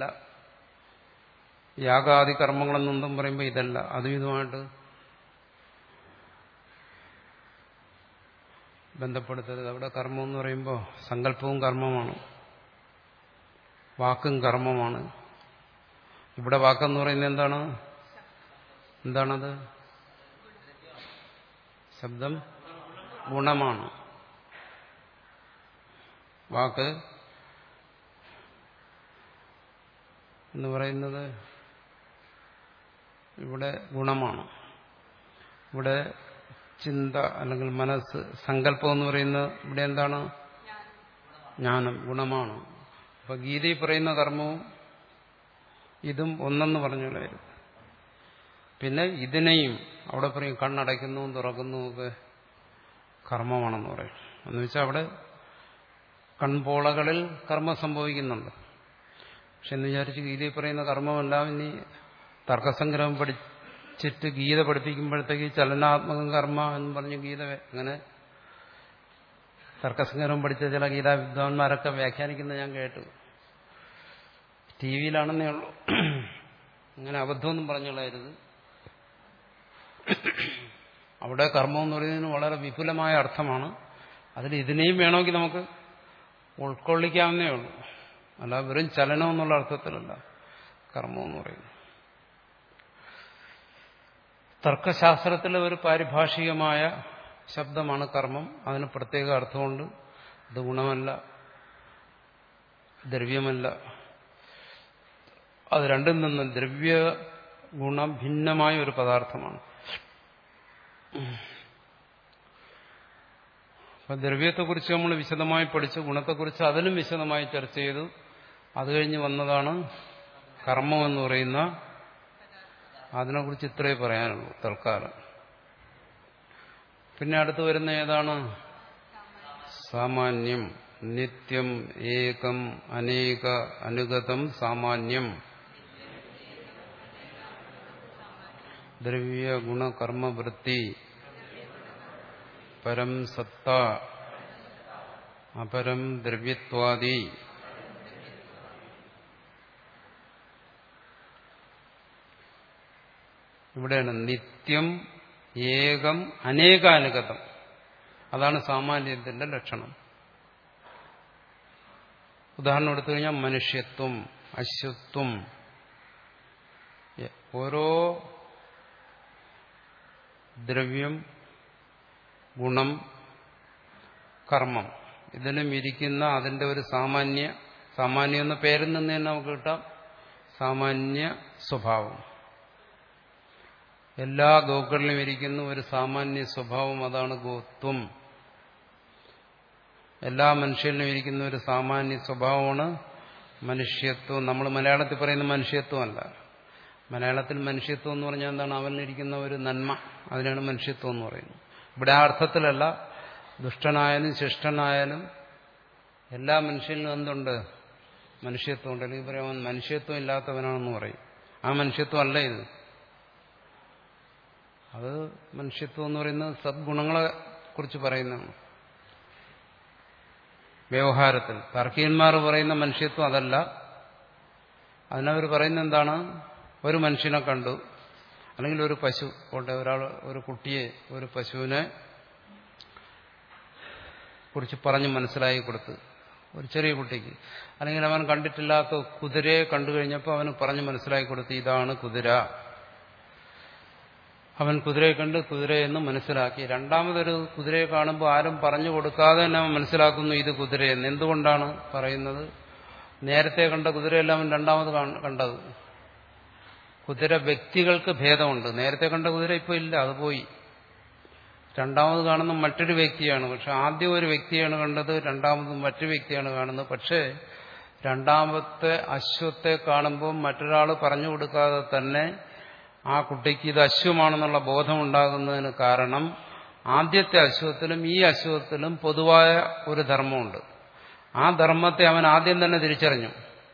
യാഗാദി കർമ്മങ്ങളെന്നൊന്നും പറയുമ്പോൾ ഇതല്ല, അതും ഇതുമായിട്ട് ബന്ധപ്പെടുത്തരുത്. അവിടെ കർമ്മം എന്ന് പറയുമ്പോൾ സങ്കല്പവും കർമ്മമാണ്, വാക്കും കർമ്മമാണ്. ഇവിടെ വാക്കെന്ന് പറയുന്നത് എന്താണ്? എന്താണത്? ശബ്ദം ഗുണമാണ്. വാക്ക് എന്ന് പറയുന്നത് ഇവിടെ ഗുണമാണ്. ഇവിടെ ചിന്ത അല്ലെങ്കിൽ മനസ്സ്, സങ്കല്പം എന്ന് പറയുന്നത് ഇവിടെ എന്താണ്? ജ്ഞാനം, ഗുണമാണ്. അപ്പൊ ഗീതയിൽ പറയുന്ന കർമ്മവും ഇതും ഒന്നെന്ന് പറഞ്ഞുകൊള്ളായിരുന്നു. പിന്നെ ഇതിനെയും അവിടെ പറയും കണ്ണടയ്ക്കുന്നു തുറക്കുന്നു ഒക്കെ കർമ്മമാണെന്ന് പറയും. എന്ന് വെച്ചാൽ അവിടെ കൺപോളകളിൽ കർമ്മം സംഭവിക്കുന്നുണ്ട്. പക്ഷെ എന്ന് വിചാരിച്ച് ഗീതയിൽ പറയുന്ന കർമ്മമെല്ലാം ഇനി തർക്കസംഗ്രഹം പഠിച്ചിട്ട് ഗീത പഠിപ്പിക്കുമ്പോഴത്തേക്ക് ചലനാത്മകം കർമ്മ എന്ന് പറഞ്ഞ് ഗീത അങ്ങനെ തർക്കസംഗ്രഹം പഠിച്ച ചില ഗീതാ വിദ്വാൻമാരൊക്കെ വ്യാഖ്യാനിക്കുന്നത് ഞാൻ കേട്ടു. ടി വിയിലാണെന്നേ ഉള്ളൂ. അങ്ങനെ അബദ്ധമൊന്നും പറഞ്ഞുള്ളായിരുന്നു. അവിടെ കർമ്മം എന്ന് പറയുന്നതിന് വളരെ വിപുലമായ അർത്ഥമാണ്. അതിൽ ഇതിനെയും വേണമെങ്കിൽ നമുക്ക് ഉൾക്കൊള്ളിക്കാവുന്നേ ഉള്ളൂ. അല്ല വെറും ചലനം എന്നുള്ള അർത്ഥത്തിലല്ല കർമ്മം എന്ന് പറയുന്നത്. തർക്കശാസ്ത്രത്തിലെ ഒരു പാരിഭാഷികമായ ശബ്ദമാണ് കർമ്മം. അതിന് പ്രത്യേക അർത്ഥമുണ്ട്. ഇത് ഗുണമല്ല, ദ്രവ്യമല്ല. അത് രണ്ടും നിന്നും ദ്രവ്യ ഗുണം ഭിന്നമായ ഒരു പദാർത്ഥമാണ്. അപ്പൊ ദ്രവ്യത്തെക്കുറിച്ച് നമ്മൾ വിശദമായി പഠിച്ചു, ഗുണത്തെക്കുറിച്ച് അതിലും വിശദമായി ചർച്ച ചെയ്തു. അത് കഴിഞ്ഞ് വന്നതാണ് കർമ്മം എന്ന് പറയുന്ന, അതിനെക്കുറിച്ച് ഇത്രയേ പറയാനുള്ളൂ തൽക്കാലം. പിന്നെ അടുത്ത് വരുന്ന ഏതാണ്? സാമാന്യം. നിത്യം, ഏകം, അനേക, അനുഗതം, സാമാന്യം. ദ്രവ്യ ഗുണ കർമ്മവൃത്തി, പരം സത്ത, അപരം ദ്രവ്യത്വാദി. ഇവിടെയാണ് നിത്യം, ഏകം, അനേകാനുഗതം. അതാണ് സാമാന്യത്തിന്റെ ലക്ഷണം. ഉദാഹരണം എടുത്തു കഴിഞ്ഞാൽ മനുഷ്യത്വം, അശ്വത്വം. ഓരോ ദ്രവ്യം, ഗുണം, കർമ്മം ഇതിലും ഇരിക്കുന്ന അതിന്റെ ഒരു സാമാന്യ, സാമാന്യം എന്ന പേരിൽ നിന്ന് തന്നെ നമുക്ക് കിട്ടാം സാമാന്യ സ്വഭാവം. എല്ലാ ഗോക്കളിലും ഇരിക്കുന്ന ഒരു സാമാന്യ സ്വഭാവം, അതാണ് ഗോത്വം. എല്ലാ മനുഷ്യരിലും ഇരിക്കുന്ന ഒരു സാമാന്യ സ്വഭാവമാണ് മനുഷ്യത്വം. നമ്മൾ മലയാളത്തിൽ പറയുന്ന മനുഷ്യത്വമല്ല. മലയാളത്തിൽ മനുഷ്യത്വം എന്ന് പറഞ്ഞാൽ എന്താണ്? അവനിലിരിക്കുന്ന ഒരു നന്മ, അതിനാണ് മനുഷ്യത്വം എന്ന് പറയുന്നത്. ഇവിടെ ആ അർത്ഥത്തിലല്ല. ദുഷ്ടനായാലും ശിഷ്ടനായാലും എല്ലാ മനുഷ്യരിലും എന്തുണ്ട്? മനുഷ്യത്വം ഉണ്ട്. അല്ലെങ്കിൽ പറയാം അവൻ മനുഷ്യത്വം ഇല്ലാത്തവനാണെന്ന് പറയും. ആ മനുഷ്യത്വം അല്ല ഇത്. അത് മനുഷ്യത്വം എന്ന് പറയുന്നത് സദ്ഗുണങ്ങളെ കുറിച്ച് പറയുന്നതാണ്. വ്യവഹാരത്തിൽ താർക്കികന്മാർ പറയുന്ന മനുഷ്യത്വം അതല്ല. അതിനവർ പറയുന്നത് എന്താണ്? ഒരു മനുഷ്യനെ കണ്ടു, അല്ലെങ്കിൽ ഒരു പശു കൊണ്ട് ഒരാൾ, ഒരു കുട്ടിയെ, ഒരു പശുവിനെ കുറിച്ച് പറഞ്ഞ് മനസ്സിലാക്കി കൊടുത്ത്, ഒരു ചെറിയ കുട്ടിക്ക്. അല്ലെങ്കിൽ അവൻ കണ്ടിട്ടില്ലാത്ത കുതിരയെ കണ്ടു കഴിഞ്ഞപ്പോൾ അവന് പറഞ്ഞ് മനസ്സിലാക്കി കൊടുത്ത് ഇതാണ് കുതിര. അവൻ കുതിരയെ കണ്ട് കുതിരയെന്ന് മനസ്സിലാക്കി. രണ്ടാമതൊരു കുതിരയെ കാണുമ്പോൾ ആരും പറഞ്ഞു കൊടുക്കാതെ തന്നെ അവൻ മനസ്സിലാക്കുന്നു ഇത് കുതിരയെന്ന്. എന്തുകൊണ്ടാണ് പറയുന്നത്? നേരത്തെ കണ്ട കുതിരയെല്ലാം അവൻ രണ്ടാമത് കണ്ടത്. കുതിര വ്യക്തികൾക്ക് ഭേദമുണ്ട്. നേരത്തെ കണ്ട കുതിര ഇപ്പോൾ ഇല്ല, അത് പോയി. രണ്ടാമത് കാണുന്ന മറ്റൊരു വ്യക്തിയാണ്. പക്ഷെ ആദ്യം ഒരു വ്യക്തിയാണ് കണ്ടത്, രണ്ടാമത് മറ്റൊരു വ്യക്തിയാണ് കാണുന്നത്. പക്ഷേ രണ്ടാമത്തെ അശ്വത്തെ കാണുമ്പോൾ മറ്റൊരാൾ പറഞ്ഞു കൊടുക്കാതെ തന്നെ ആ കുട്ടിക്ക് ഇത് അശ്വമാണെന്നുള്ള ബോധമുണ്ടാകുന്നതിന് കാരണം ആദ്യത്തെ അശ്വത്തിലും ഈ അശ്വത്തിലും പൊതുവായ ഒരു ധർമ്മമുണ്ട്. ആ ധർമ്മത്തെ അവൻ ആദ്യം തന്നെ തിരിച്ചറിഞ്ഞു.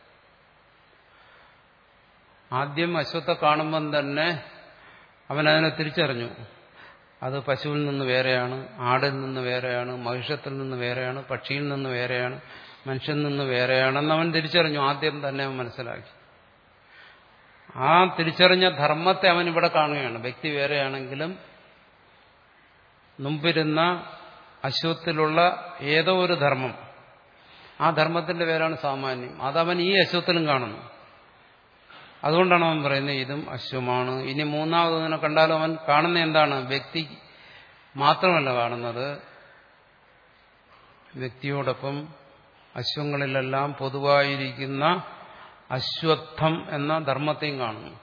ആദ്യം അശ്വത്തെ കാണുമ്പം തന്നെ അവനതിനെ തിരിച്ചറിഞ്ഞു. അത് പശുവിൽ നിന്ന് വേറെയാണ്, ആടിൽ നിന്ന് വേറെയാണ്, മഹിഷത്തിൽ നിന്ന് വേറെയാണ്, പക്ഷിയിൽ നിന്ന് വേറെയാണ്, മനുഷ്യനിൽ നിന്ന് വേറെയാണെന്ന് അവൻ തിരിച്ചറിഞ്ഞു. ആദ്യം തന്നെ അവൻ മനസ്സിലാക്കി. ആ തിരിച്ചറിഞ്ഞ ധർമ്മത്തെ അവൻ ഇവിടെ കാണുകയാണ്. വ്യക്തി വേറെയാണെങ്കിലും മുമ്പിരുന്ന അശ്വത്തിലുള്ള ഏതോ ഒരു ധർമ്മം, ആ ധർമ്മത്തിന്റെ പേരാണ് സാമാന്യം. അതവൻ ഈ അശ്വത്തിലും കാണുന്നു. അതുകൊണ്ടാണ് അവൻ പറയുന്നത് ഇതും അശ്വമാണ്. ഇനി മൂന്നാമതിനെ കണ്ടാലും അവൻ കാണുന്ന എന്താണ്? വ്യക്തി മാത്രമല്ല കാണുന്നത്, വ്യക്തിയോടൊപ്പം അശ്വങ്ങളിലെല്ലാം പൊതുവായിരിക്കുന്ന അശ്വത്ഥം എന്ന ധർമ്മത്തെയും കാണുന്നു.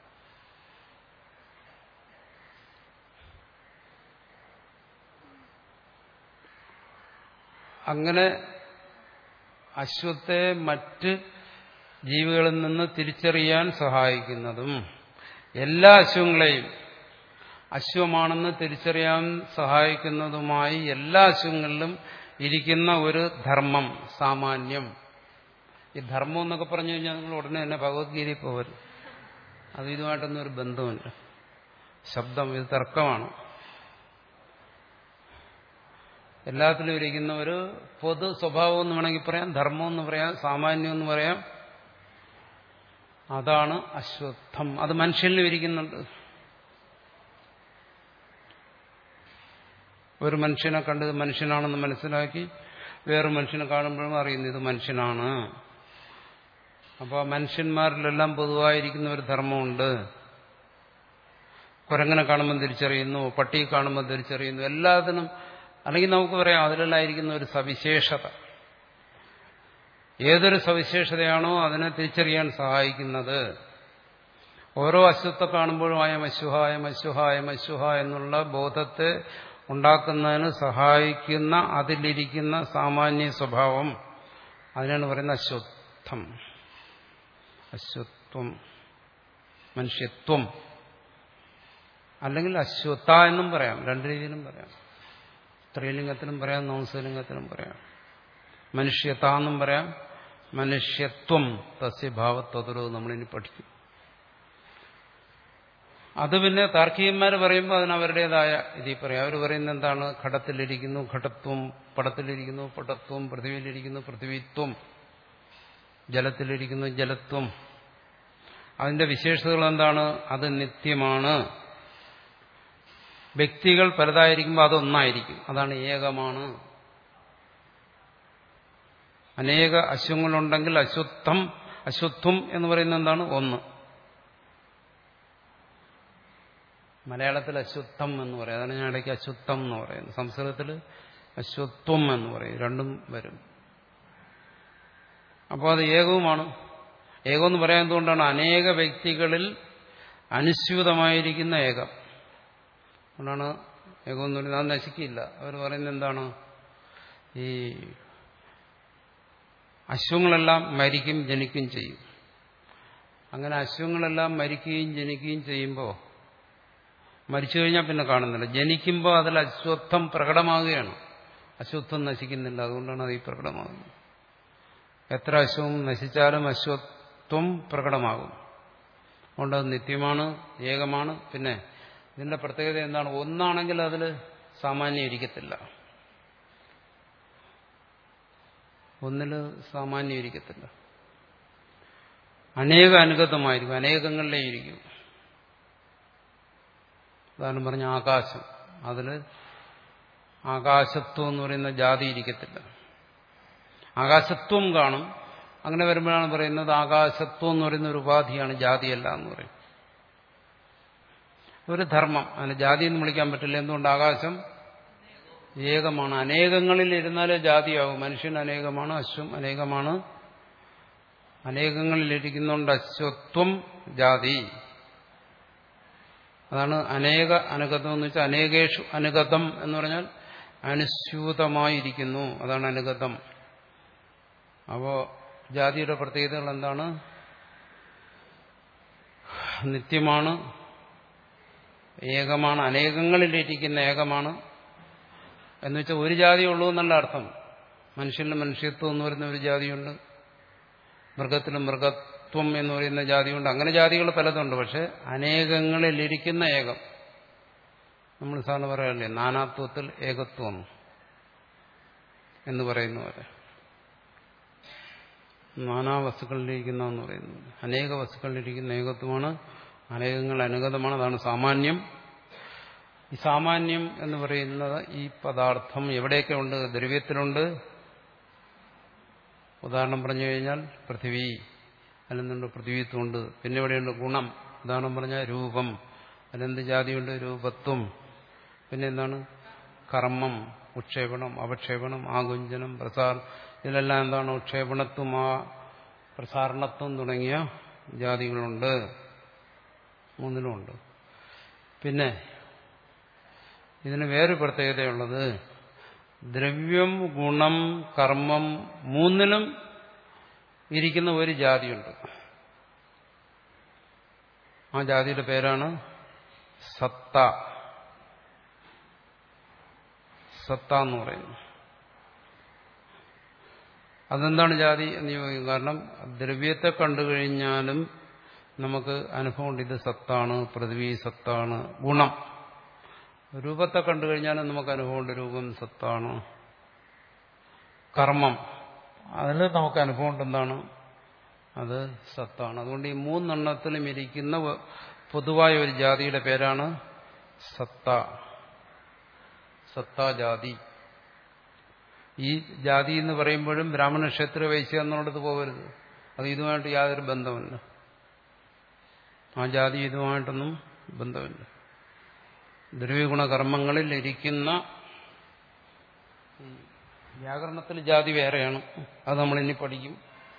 അങ്ങനെ അശ്വത്തെ മറ്റ് ജീവികളിൽ നിന്ന് തിരിച്ചറിയാൻ സഹായിക്കുന്നതും എല്ലാ അശ്വങ്ങളെയും അശ്വമാണെന്ന് തിരിച്ചറിയാൻ സഹായിക്കുന്നതുമായി എല്ലാ അശ്വങ്ങളിലും ഇരിക്കുന്ന ഒരു ധർമ്മം, സാമാന്യം. ഈ ധർമ്മം എന്നൊക്കെ പറഞ്ഞു കഴിഞ്ഞാൽ നിങ്ങൾ ഉടനെ തന്നെ ഭഗവത്ഗീതയിൽ പോകരുത്. അത് ഇതുമായിട്ടൊന്നും ഒരു ബന്ധമില്ല. ശബ്ദം ഇത് തർക്കമാണ്. എല്ലാത്തിലും ഇരിക്കുന്ന ഒരു പൊതു സ്വഭാവം എന്ന് വേണമെങ്കിൽ പറയാം, ധർമ്മം എന്ന് പറയാം, സാമാന്യം എന്ന് പറയാം. അതാണ് അശ്വത്ഥം. അത് മനുഷ്യനിലും ഇരിക്കുന്നുണ്ട്. ഒരു മനുഷ്യനെ കണ്ട് ഇത് മനുഷ്യനാണെന്ന് മനസ്സിലാക്കി വേറെ മനുഷ്യനെ കാണുമ്പോഴും അറിയുന്നു ഇത് മനുഷ്യനാണ്. അപ്പോൾ മനുഷ്യന്മാരിലെല്ലാം പൊതുവായിരിക്കുന്ന ഒരു ധർമ്മമുണ്ട്. കുരങ്ങനെ കാണുമ്പോൾ തിരിച്ചറിയുന്നു, പട്ടിയെ കാണുമ്പോൾ തിരിച്ചറിയുന്നു. എല്ലാത്തിനും അല്ലെങ്കിൽ നമുക്ക് പറയാം അതിലെല്ലാം ഇരിക്കുന്ന ഒരു സവിശേഷത. ഏതൊരു സവിശേഷതയാണോ അതിനെ തിരിച്ചറിയാൻ സഹായിക്കുന്നത്. ഓരോ അശ്വത്തെ കാണുമ്പോഴും അയം അശ്വഹ അയം അശ്വഹ അയം അശ്വഹ എന്നുള്ള ബോധത്തെ ഉണ്ടാക്കുന്നതിന് സഹായിക്കുന്ന അതിലിരിക്കുന്ന സാമാന്യ സ്വഭാവം, അതിനാണ് പറയുന്നത് അശ്വത്ഥം, അശ്വത്വം, മനുഷ്യത്വം. അല്ലെങ്കിൽ അശ്വത്ത എന്നും പറയാം, രണ്ട് രീതിയിലും പറയാം. സ്ത്രീലിംഗത്തിലും പറയാം, നംസലിംഗത്തിലും പറയാം. മനുഷ്യത എന്നും പറയാം, മനുഷ്യത്വം തസ്യഭാവത്വതരോ നമ്മളിനി പഠിക്കും. അത് പിന്നെ താർക്കികന്മാർ പറയുമ്പോൾ അതിന് അവരുടേതായ ഇതിൽ പറയാം. അവർ പറയുന്നത് എന്താണ്? ഘടത്തിലിരിക്കുന്നു ഘടത്വം, പടത്തിലിരിക്കുന്നു പടത്വം, പൃഥ്വിയിലിരിക്കുന്നു പൃഥ്വിത്വം, ജലത്തിലിരിക്കുന്നു ജലത്വം. അതിന്റെ വിശേഷതകൾ എന്താണ്? അത് നിത്യമാണ്. വ്യക്തികൾ പലതായിരിക്കുമ്പോൾ അതൊന്നായിരിക്കും, അതാണ് ഏകമാണ്. അനേക അശ്വങ്ങളുണ്ടെങ്കിൽ അശ്വത്ഥം, അശ്വത്വം എന്ന് പറയുന്നത് എന്താണ്? ഒന്ന്. മലയാളത്തിൽ അശ്വത്ഥം എന്ന് പറയും, അതാണ് ഞാൻ ഇടയ്ക്ക് അശ്വത്ഥം എന്ന് പറയുന്നത്. സംസ്കൃതത്തിൽ അശ്വത്വം എന്ന് പറയും, രണ്ടും വരും. അപ്പോൾ അത് ഏകവുമാണ്. ഏകം എന്ന് പറയാൻ എന്തുകൊണ്ടാണ്? അനേക വ്യക്തികളിൽ അനുസ്യൂതമായിരിക്കുന്ന ഏകം. അതുകൊണ്ടാണ് ഏകം എന്ന് പറയുന്നത്. അത് നശിക്കില്ല. അവർ പറയുന്നത് എന്താണ്? ഈ അശ്വങ്ങളെല്ലാം മരിക്കും ജനിക്കുകയും ചെയ്യും. അങ്ങനെ അശ്വങ്ങളെല്ലാം മരിക്കുകയും ജനിക്കുകയും ചെയ്യുമ്പോൾ മരിച്ചു കഴിഞ്ഞാൽ പിന്നെ കാണുന്നില്ല. ജനിക്കുമ്പോൾ അതിൽ അശ്വത്ഥം പ്രകടമാകുകയാണ്. അശ്വത്ഥം നശിക്കുന്നില്ല, അതുകൊണ്ടാണ് അത് ഈ പ്രകടമാകുന്നത്. എത്ര അശ്വം നശിച്ചാലും അശ്വത്വം പ്രകടമാകും. അതുകൊണ്ട് അത് നിത്യമാണ്, ഏകമാണ്. പിന്നെ ഇതിന്റെ പ്രത്യേകത എന്താണ്? ഒന്നാണെങ്കിൽ അതിൽ സാമാന്യം ഇരിക്കത്തില്ല, ഒന്നില് സാമാന്യം ഇരിക്കത്തില്ല. അനേക അനുഗതമായിരിക്കും, അനേകങ്ങളിലേ ഇരിക്കും. ഉദാഹരണം പറഞ്ഞ ആകാശം, അതില് ആകാശത്വം എന്ന് പറയുന്ന ജാതി ഇരിക്കത്തില്ല. ആകാശത്വം കാണും. അങ്ങനെ വരുമ്പോഴാണ് പറയുന്നത് ആകാശത്വം എന്ന് പറയുന്ന ഒരു ഉപാധിയാണ്, ജാതിയല്ല എന്ന് പറയും. ഒരു ധർമ്മം, അതിന് ജാതി എന്ന് വിളിക്കാൻ പറ്റില്ല. എന്തുകൊണ്ട്? ആകാശം ഏകമാണ്. അനേകങ്ങളിൽ ഇരുന്നാലേ ജാതിയാവും. മനുഷ്യൻ അനേകമാണ്, അശ്വം അനേകമാണ്. അനേകങ്ങളിലിരിക്കുന്നുണ്ട് അശ്വത്വം, ജാതി. അതാണ് അനേക അനുഗതം എന്ന് വെച്ചാൽ അനേകേഷു അനുഗതം എന്ന് പറഞ്ഞാൽ അനുസ്യൂതമായിരിക്കുന്നു, അതാണ് അനുഗതം. അപ്പോ ജാതിയുടെ പ്രത്യേകതകൾ എന്താണ്? നിത്യമാണ്, ഏകമാണ്, അനേകങ്ങളിലിരിക്കുന്ന ഏകമാണ്. എന്ന് വെച്ചാൽ ഒരു ജാതിയേ ഉള്ളൂ എന്നല്ല അർത്ഥം. മനുഷ്യന് മനുഷ്യത്വം എന്ന് പറയുന്ന ഒരു ജാതിയുണ്ട്, മൃഗത്തിന് മൃഗത്വം എന്ന് പറയുന്ന ജാതിയുണ്ട്. അങ്ങനെ ജാതികൾ പലതുണ്ട്. പക്ഷെ അനേകങ്ങളിലിരിക്കുന്ന ഏകം. നമ്മൾ സാറിന് പറയാറില്ലേ നാനാത്വത്തിൽ ഏകത്വം എന്ന് പറയുന്ന പോലെ, നാനാ വസ്തുക്കളിലിരിക്കുന്ന എന്ന് പറയുന്നത് അനേക വസ്തുക്കളിലിരിക്കുന്ന ഏകത്വമാണ്. അനേകങ്ങൾ അനുഗതമാണ്, അതാണ് സാമാന്യം. ഈ സാമാന്യം എന്ന് പറയുന്നത് ഈ പദാർത്ഥം എവിടെയൊക്കെ ഉണ്ട്? ദ്രവ്യത്തിലുണ്ട്. ഉദാഹരണം പറഞ്ഞു കഴിഞ്ഞാൽ പൃഥ്വി, അതിലെന്തുണ്ട്? പൃഥ്വിത്വമുണ്ട്. പിന്നെ ഇവിടെയുണ്ട് ഗുണം, ഉദാഹരണം പറഞ്ഞാൽ രൂപം, അതിലെന്ത് ജാതിയുണ്ട്? രൂപത്വം. പിന്നെ എന്താണ്? കർമ്മം, ഉക്ഷേപണം, അവക്ഷേപണം, ആകുഞ്ചനം, പ്രസാർ, ഇതിലെല്ലാം എന്താണ്? ഉക്ഷേപണത്വം, ആ പ്രസാരണത്വം തുടങ്ങിയ ജാതികളുണ്ട്. മൂന്നിലുമുണ്ട്. പിന്നെ ഇതിന് വേറൊരു പ്രത്യേകതയുള്ളത്, ദ്രവ്യം, ഗുണം, കർമ്മം മൂന്നിലും ഇരിക്കുന്ന ഒരു ജാതിയുണ്ട്. ആ ജാതിയുടെ പേരാണ് സത്ത. സത്ത എന്ന് പറയുന്നു. അതെന്താണ് ജാതി എന്ന് ചോദിക്കും. കാരണം ദ്രവ്യത്തെ കണ്ടുകഴിഞ്ഞാലും നമുക്ക് അനുഭവമുണ്ട്, ഇത് സത്താണ്, പൃഥ്വി സത്താണ്. ഗുണം, രൂപത്തെ കണ്ടുകഴിഞ്ഞാലും നമുക്ക് അനുഭവമുണ്ട്, രൂപം സത്താണ്. കർമ്മം, അതിൽ നമുക്ക് അനുഭവമുണ്ട്, എന്താണ്? അത് സത്താണ്. അതുകൊണ്ട് ഈ മൂന്നെണ്ണത്തിലും ഇരിക്കുന്ന പൊതുവായ ഒരു ജാതിയുടെ പേരാണ് സത്ത, സത്താജാതി. ഈ ജാതി എന്ന് പറയുമ്പോഴും ബ്രാഹ്മണ ക്ഷത്രിയ വൈശ്യ എന്നുള്ളത് പോകരുത്. അത് ഇതുമായിട്ട് യാതൊരു ബന്ധമില്ല. ആ ജാതി ഇതുമായിട്ടൊന്നും ബന്ധമില്ല. ദ്രവ്യഗുണകർമ്മങ്ങളിൽ ഇരിക്കുന്ന വ്യാകരണത്തിൽ ജാതി വേറെയാണ്, അത് നമ്മളിനി പഠിക്കും.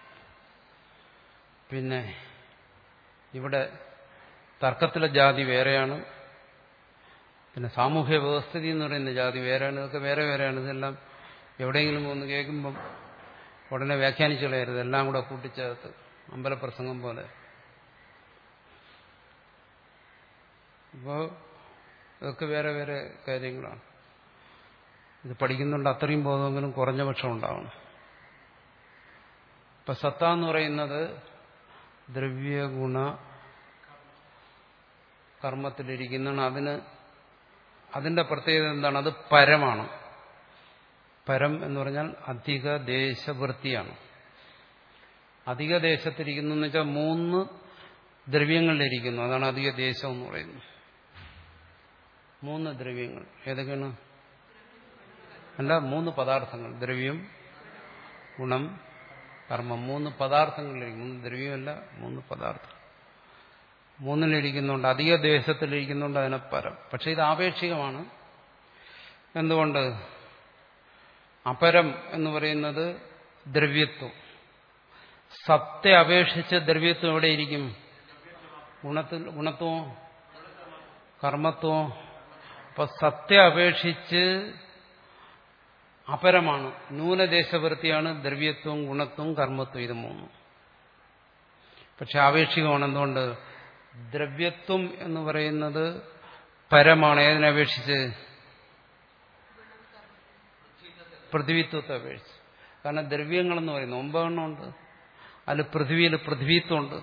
പിന്നെ ഇവിടെ തർക്കത്തിലെ ജാതി വേറെയാണ്. പിന്നെ സാമൂഹ്യ വ്യവസ്ഥിതി എന്ന് പറയുന്ന ജാതി വേറെയാണ്. ഇതൊക്കെ വേറെ വേറെയാണ്. ഇതെല്ലാം എവിടെയെങ്കിലും ഒന്ന് കേൾക്കുമ്പം ഉടനെ വ്യാഖ്യാനിച്ചു കളയരുത്, എല്ലാം കൂടെ കൂട്ടിച്ചേർത്ത് അമ്പലപ്രസംഗം പോലെ. അപ്പോൾ ഇതൊക്കെ വേറെ വേറെ കാര്യങ്ങളാണ്. ഇത് പഠിക്കുന്നുണ്ട് അത്രയും ബോധമെങ്കിലും കുറഞ്ഞ പക്ഷം ഉണ്ടാവണം. ഇപ്പൊ സത്ത എന്ന് പറയുന്നത് ദ്രവ്യഗുണ കർമ്മത്തിലിരിക്കുന്നതാണ്. അതിന് അതിന്റെ പ്രത്യേകത എന്താണ്? അത് പരമാണ്. പരം എന്ന് പറഞ്ഞാൽ അധിക ദേശവൃത്തിയാണ്. അധിക ദേശത്തിരിക്കുന്നു എന്ന് വെച്ചാൽ മൂന്ന് ദ്രവ്യങ്ങളിലിരിക്കുന്നു. അതാണ് അധിക ദേശം എന്ന് പറയുന്നത്. മൂന്ന് ദ്രവ്യങ്ങൾ ഏതൊക്കെയാണ്? അല്ല, മൂന്ന് പദാർത്ഥങ്ങൾ. ദ്രവ്യം, ഗുണം, കർമ്മം. മൂന്ന് പദാർത്ഥങ്ങളിലിരിക്കും. മൂന്ന് ദ്രവ്യമല്ല, മൂന്ന് പദാർത്ഥം. മൂന്നിലിരിക്കുന്നുണ്ട്. അധിക ദേശത്തിലിരിക്കുന്നുണ്ട്, അതിനെ പരം. പക്ഷെ ഇത് ആപേക്ഷികമാണ്. എന്തുകൊണ്ട്? അപരം എന്ന് പറയുന്നത് ദ്രവ്യത്വം. സത്തെ അപേക്ഷിച്ച് ദ്രവ്യത്വം എവിടെയിരിക്കും? ഗുണത്തിൽ. ഗുണത്വമോ കർമ്മത്വമോ? അപ്പൊ സത്തെ അപേക്ഷിച്ച് അപരമാണ്, ന്യൂനദേശവൃത്തിയാണ് ദ്രവ്യത്വം, ഗുണത്വം, കർമ്മത്വം. ഇത് മൂന്നും പക്ഷെ ആപേക്ഷികമാണ്. എന്തുകൊണ്ട്? ദ്രവ്യത്വം എന്ന് പറയുന്നത് പരമാണ്. ഏതിനപേക്ഷിച്ച്? പൃഥ്വിത്വത്തെ അപേക്ഷിച്ച്. കാരണം ദ്രവ്യങ്ങളെന്ന് പറയുന്നത് ഒമ്പതെണ്ണമുണ്ട്. അതിൽ പൃഥ്വിയിൽ പൃഥ്വിത്വമുണ്ട്.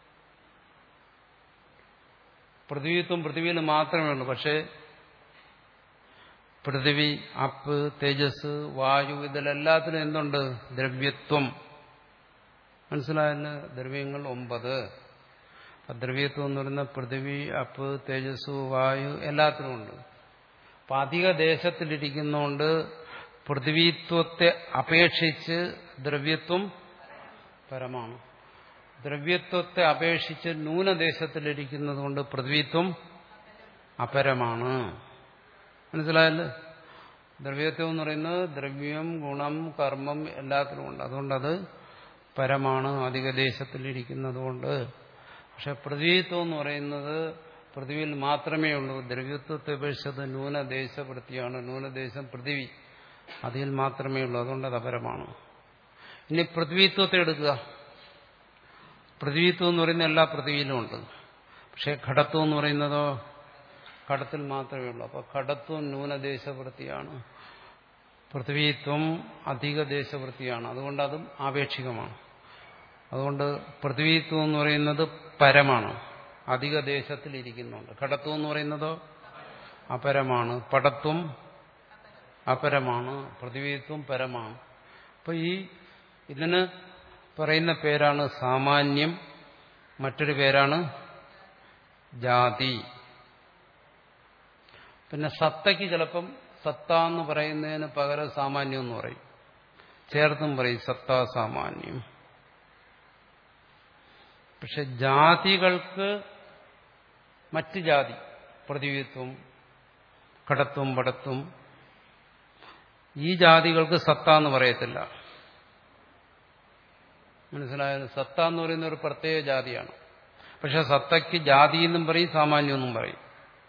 പൃഥ്വിത്വം പൃഥ്വിയിൽ മാത്രമേ ഉള്ളൂ. പക്ഷേ പൃഥ്വി, അപ്പ്, തേജസ്, വായു, ഇതിലെല്ലാത്തിലും എന്തുണ്ട്? ദ്രവ്യത്വം. മനസ്സിലായല്ലോ? ദ്രവ്യങ്ങൾ ഒമ്പത്. ദ്രവ്യത്വം എന്ന് പറയുന്ന പൃഥ്വി, അപ്പ്, തേജസ്, വായു എല്ലാത്തിലും ഉണ്ട്. അപ്പൊ അധിക ദേശത്തിലിരിക്കുന്നതുകൊണ്ട് പൃഥ്വിത്വത്തെ അപേക്ഷിച്ച് ദ്രവ്യത്വം പരമാണ്. ദ്രവ്യത്വത്തെ അപേക്ഷിച്ച് ന്യൂനദേശത്തിലിരിക്കുന്നത് കൊണ്ട് പൃഥ്വിത്വം അപരമാണ്. മനസ്സിലായല്ലോ? ദ്രവ്യത്വം എന്ന് പറയുന്നത് ദ്രവ്യം, ഗുണം, കർമ്മം എല്ലാത്തിലും ഉണ്ട്. അതുകൊണ്ടത് പരമാണ്, അധിക ദേശത്തിലിരിക്കുന്നത് കൊണ്ട്. പക്ഷെ പൃഥ്വിത്വം എന്ന് പറയുന്നത് പൃഥ്വിയിൽ മാത്രമേ ഉള്ളൂ. ദ്രവ്യത്വത്തെ അപേക്ഷിച്ചത് ന്യൂനദേശവൃത്തിയാണ്. ന്യൂനദേശം പൃഥ്വി, അതിൽ മാത്രമേ ഉള്ളൂ. അതുകൊണ്ട് അത് അപരമാണ്. ഇനി പൃഥ്വിത്വത്തെ എടുക്കുക. പൃഥ്വിത്വം എന്ന് പറയുന്ന എല്ലാ പൃഥ്വിയിലും ഉണ്ട്. പക്ഷെ ഘടത്വം എന്ന് പറയുന്നതോ ഘടത്തിൽ മാത്രമേ ഉള്ളൂ. അപ്പൊ ഘടത്വം ന്യൂനദേശവൃത്തിയാണ്, പൃഥ്വിത്വം അധിക ദേശവൃത്തിയാണ്. അതുകൊണ്ട് അതും ആപേക്ഷികമാണ്. അതുകൊണ്ട് പൃഥ്വിത്വം എന്ന് പറയുന്നത് പരമാണ്, അധിക ദേശത്തിലിരിക്കുന്നുണ്ട്. ഘടത്വം എന്ന് പറയുന്നതോ അപരമാണ്, പടത്വം അപരമാണ്, പൃഥ്വിത്വം പരമാണ്. അപ്പൊ ഈ ഇതിന് പറയുന്ന പേരാണ് സാമാന്യം, മറ്റൊരു പേരാണ് ജാതി. പിന്നെ സത്തയ്ക്ക് ചിലപ്പം സത്ത എന്ന് പറയുന്നതിന് പകരം സാമാന്യം എന്ന് പറയും, ചേർത്തും പറയും സത്ത സാമാന്യം. പക്ഷെ ജാതികൾക്ക് മറ്റ് ജാതി, പൃഥ്വിത്വം, കടത്വം, പടത്വം, ഈ ജാതികൾക്ക് സത്ത എന്ന് പറയത്തില്ല. മനസ്സിലായത്? സത്ത എന്ന് പറയുന്ന ഒരു പ്രത്യേക ജാതിയാണ്. പക്ഷെ സത്തയ്ക്ക് ജാതി എന്നും പറയും, സാമാന്യം എന്നും പറയും.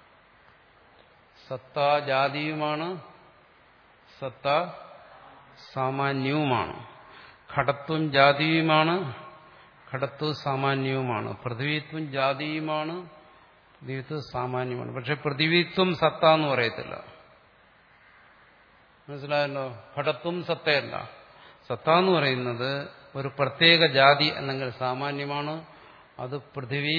സത്ത ജാതിയുമാണ്, സത്ത സാമാന്യവുമാണ്. ഘടത്വം ജാതിയുമാണ്, ഘടത്വം സാമാന്യവുമാണ്. പൃഥ്വിത്വം ജാതിയുമാണ്, പൃഥ്വിത്വം സാമാന്യമാണ്. പക്ഷെ പൃഥ്വിത്വം സത്ത എന്ന് പറയത്തില്ല. മനസ്സിലായല്ലോ? ഘടത്വം സത്തയല്ല. സത്ത എന്ന് പറയുന്നത് ഒരു പ്രത്യേക ജാതി അല്ലെങ്കിൽ സാമാന്യമാണ്. അത് പൃഥിവി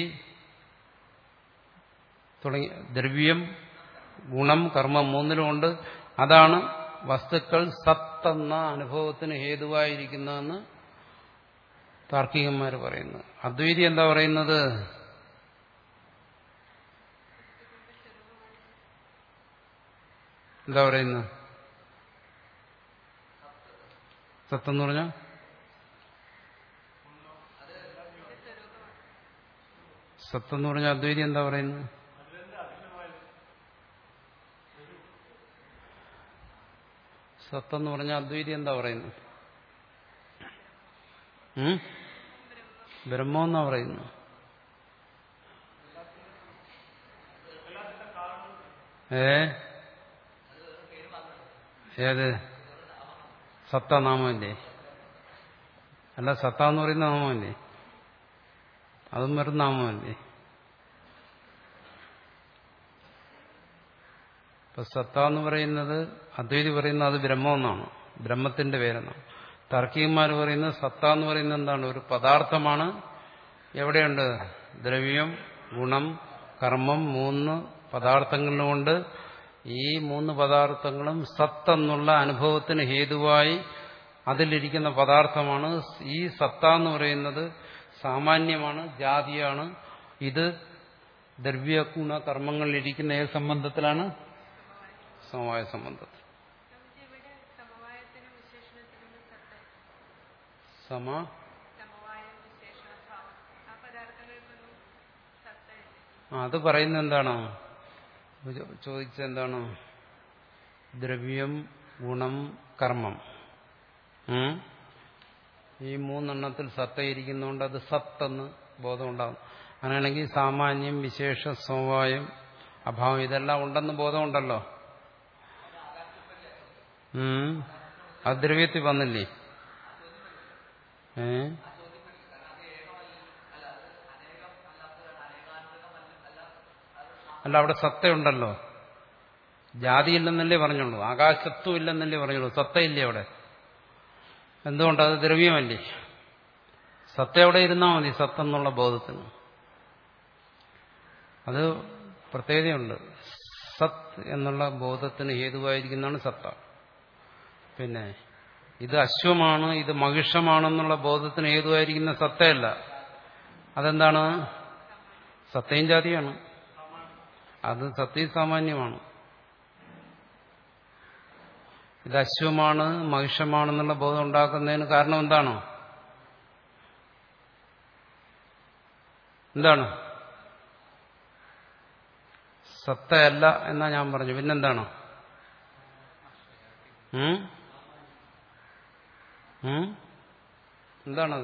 തുടങ്ങി ദ്രവ്യം, ഗുണം, കർമ്മം മൂന്നിലുമുണ്ട്. അതാണ് വസ്തുക്കൾ സത്തെന്ന അനുഭവത്തിന് ഹേതുവായിരിക്കുന്നതെന്ന് താർക്കികന്മാർ പറയുന്നു. അദ്വൈതി എന്താ പറയുന്നത്? എന്താ പറയുന്നത്? സത്തെന്ന് പറഞ്ഞാൽ സത്തെന്ന് പറഞ്ഞാൽ അദ്വൈതി എന്താ പറയുന്നത്? സത്തെന്ന് പറഞ്ഞാൽ അദ്വൈതി എന്താ പറയുന്നത്? ബ്രഹ്മം എന്നാ പറയുന്നു. ഏ ഏത്? സത്ത നാമമല്ലേ? അല്ല, സത്ത എന്ന് പറയുന്ന നാമമല്ലേ? അതും വെറും നാമമല്ലേ? ഇപ്പൊ സത്ത എന്ന് പറയുന്നത് അദ്വൈതി പറയുന്നത് അത് ബ്രഹ്മം എന്നാണ്, ബ്രഹ്മത്തിന്റെ പേരെന്നാണ്. താർക്കികന്മാർ പറയുന്നത് സത്ത എന്ന് പറയുന്നത് എന്താണ്? ഒരു പദാർത്ഥമാണ്. എവിടെയുണ്ട്? ദ്രവ്യം, ഗുണം, കർമ്മം മൂന്ന് പദാർത്ഥങ്ങളിലുമുണ്ട്. ഈ മൂന്ന് പദാർത്ഥങ്ങളും സത്ത് എന്നുള്ള അനുഭവത്തിന് ഹേതുവായി അതിലിരിക്കുന്ന പദാർത്ഥമാണ്. ഈ സത്ത എന്ന് പറയുന്നത് സാമാന്യമാണ്, ജാതിയാണ്. ഇത് ദ്രവ്യഗുണ കർമ്മങ്ങളിലിരിക്കുന്ന ഏത് സംബന്ധത്തിലാണ്? സമവായ സംബന്ധത്തിൽ. സമ അത് പറയുന്നത് എന്താണോ? ചോദിച്ചെന്താണ്? ദ്രവ്യം, ഗുണം, കർമ്മം, ഈ മൂന്നെണ്ണത്തിൽ സത്തയിരിക്കുന്നതുകൊണ്ട് അത് സത്തെന്ന് ബോധം ഉണ്ടാകും. അങ്ങനെയാണെങ്കിൽ സാമാന്യം, വിശേഷ, സമവായം, അഭാവം ഇതെല്ലാം ഉണ്ടെന്ന് ബോധമുണ്ടല്ലോ. അത് ദ്രവ്യത്തിൽ വന്നില്ലേ? ഏ അല്ല, അവിടെ സത്തയുണ്ടല്ലോ. ജാതിയില്ലെന്നല്ലേ പറഞ്ഞുള്ളൂ, ആകാശത്വം ഇല്ലെന്നല്ലേ പറഞ്ഞുള്ളൂ, സത്തയില്ലേ അവിടെ? എന്തുകൊണ്ട്? അത് ദ്രവ്യമല്ലേ. സത്ത അവിടെ ഇരുന്നാൽ മതി, സത്തെന്നുള്ള ബോധത്തിന്. അത് പ്രത്യേകതയുണ്ട്. സത്ത് എന്നുള്ള ബോധത്തിന് ഹേതുവായിരിക്കുന്നതാണ് സത്ത. പിന്നെ ഇത് അശ്വമാണ്, ഇത് മഹിഷമാണെന്നുള്ള ബോധത്തിന് ഹേതുവായിരിക്കുന്ന സത്തയല്ല. അതെന്താണ്? സത്തയും ജാതിയാണ്. അത് സത്യ സാമാന്യമാണ്. ഇത് അശ്വമാണ്, മഹിഷമാണെന്നുള്ള ബോധം ഉണ്ടാക്കുന്നതിന് കാരണം എന്താണ്? എന്താണ്? സത്തയല്ല എന്നാ ഞാൻ പറഞ്ഞു. പിന്നെന്താണ്? എന്താണത്?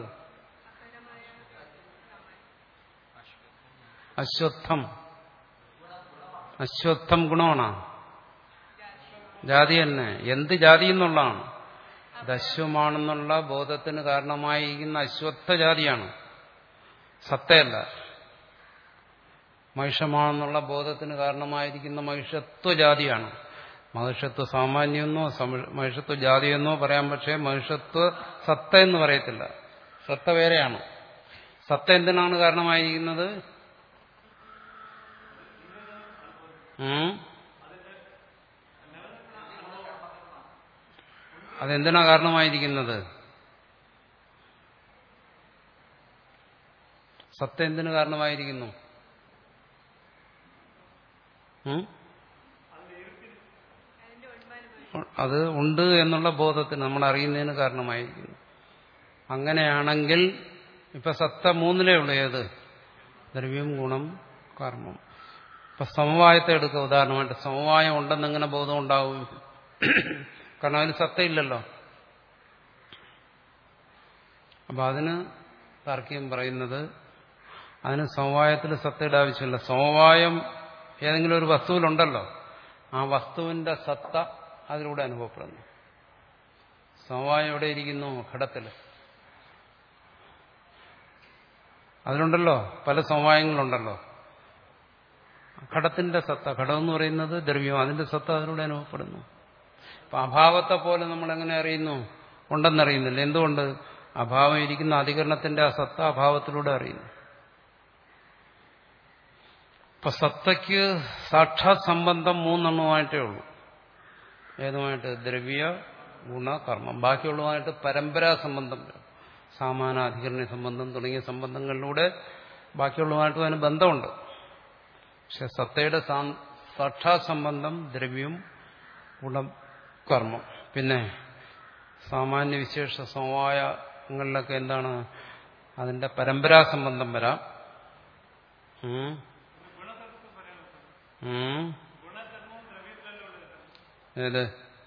അശ്വത്ഥം. അശ്വത്ഥം ഗുണമാണോ? ജാതി തന്നെ. എന്ത് ജാതി എന്നുള്ളതാണ്. ഇത് അശ്വമാണെന്നുള്ള ബോധത്തിന് കാരണമായിരിക്കുന്ന അശ്വത്ഥ ജാതിയാണ്, സത്തയല്ല. മഹിഷമാണെന്നുള്ള ബോധത്തിന് കാരണമായിരിക്കുന്ന മഹിഷത്വ ജാതിയാണ്. മഹിഷത്വ സാമാന്യമെന്നോ മഹിഷത്വ ജാതിയെന്നോ പറയാം. പക്ഷേ മഹിഷത്വ സത്ത എന്ന് പറയത്തില്ല. സത്ത വേറെയാണ്. സത്ത എന്തിനാണ് കാരണമായിരിക്കുന്നത്? അതെന്തിനാ കാരണമായിരിക്കുന്നത്? സത്ത എന്തിനു കാരണമായിരിക്കുന്നു? അത് ഉണ്ട് എന്നുള്ള ബോധത്തിന് നമ്മൾ അറിയുന്നതിന് കാരണമായിരിക്കുന്നു. അങ്ങനെയാണെങ്കിൽ ഇപ്പൊ സത്ത മൂന്നിലേ ഉള്ളൂ. ഏത്? ദ്രവ്യം, ഗുണം, കർമ്മം. ഇപ്പൊ സമവായത്തെ എടുക്കുക ഉദാഹരണമായിട്ട്. സമവായം ഉണ്ടെന്നെങ്ങനെ ബോധം ഉണ്ടാവും? കാരണം അതിന് സത്തയില്ലല്ലോ. അപ്പൊ അതിന് താർക്കികം പറയുന്നത് അതിന് സമവായത്തിൽ സത്തയുടെ ആവശ്യമില്ല. സമവായം ഏതെങ്കിലും ഒരു വസ്തുവിലുണ്ടല്ലോ, ആ വസ്തുവിന്റെ സത്ത അതിലൂടെ അനുഭവപ്പെടുന്നു. സമവായം എവിടെ ഇരിക്കുന്നു? ഘടത്തിൽ. അതിലുണ്ടല്ലോ, പല സമവായങ്ങളുണ്ടല്ലോ. ഘടത്തിന്റെ സത്ത, ഘടം എന്ന് പറയുന്നത് ദ്രവ്യം, അതിന്റെ സത്ത അതിലൂടെ അനുഭവപ്പെടുന്നു. അപ്പൊ അഭാവത്തെ പോലെ നമ്മൾ എങ്ങനെ അറിയുന്നു? ഉണ്ടെന്നറിയുന്നില്ല. എന്തുകൊണ്ട്? അഭാവം ഇരിക്കുന്ന അധികരണത്തിന്റെ ആ സത്ത അഭാവത്തിലൂടെ അറിയുന്നു. അപ്പൊ സത്തയ്ക്ക് സാക്ഷാത് സംബന്ധം മൂന്നെണ്ണമായിട്ടേ ഉള്ളൂ. ഏതുമായിട്ട്? ദ്രവ്യ, ഗുണ, കർമ്മം. ബാക്കിയുള്ളതുമായിട്ട് പരമ്പരാ സംബന്ധം, സാമാന അധികരണ സംബന്ധം തുടങ്ങിയ സംബന്ധങ്ങളിലൂടെ ബാക്കിയുള്ളതുമായിട്ടും അതിന് ബന്ധമുണ്ട്. പക്ഷെ സത്തയുടെ സാക്ഷാത് സംബന്ധം ദ്രവ്യം, ഗുണം, കർമ്മം. പിന്നെ സാമാന്യ വിശേഷ സമവായങ്ങളിലൊക്കെ എന്താണ്? അതിന്റെ പരമ്പരാ സംബന്ധം വരാം. ഏത്?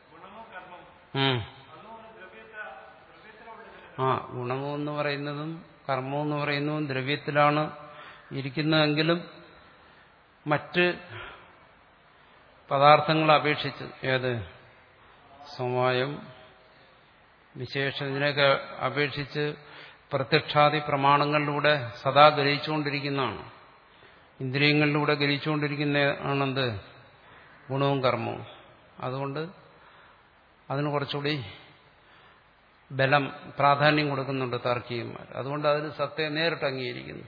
ആ ഗുണമെന്ന് പറയുന്നതും കർമ്മമെന്ന് പറയുന്നതും ദ്രവ്യത്തിലാണ് ഇരിക്കുന്നതെങ്കിലും മറ്റ് പദാർത്ഥങ്ങളെ അപേക്ഷിച്ച്, ഏത്? സമവായം, വിശേഷം, ഇതിനെയൊക്കെ അപേക്ഷിച്ച് പ്രത്യക്ഷാദി പ്രമാണങ്ങളിലൂടെ സദാ ഗ്രഹിച്ചുകൊണ്ടിരിക്കുന്നതാണ്. ഇന്ദ്രിയങ്ങളിലൂടെ ഗ്രഹിച്ചുകൊണ്ടിരിക്കുന്ന ആണെന്ത്? ഗുണവും കർമ്മവും. അതുകൊണ്ട് അതിന് കുറച്ചുകൂടി ബലം, പ്രാധാന്യം കൊടുക്കുന്നുണ്ട് താർക്കികന്മാർ. അതുകൊണ്ട് അതിന് സത്തയെ നേരിട്ട് അംഗീകരിക്കുന്നു.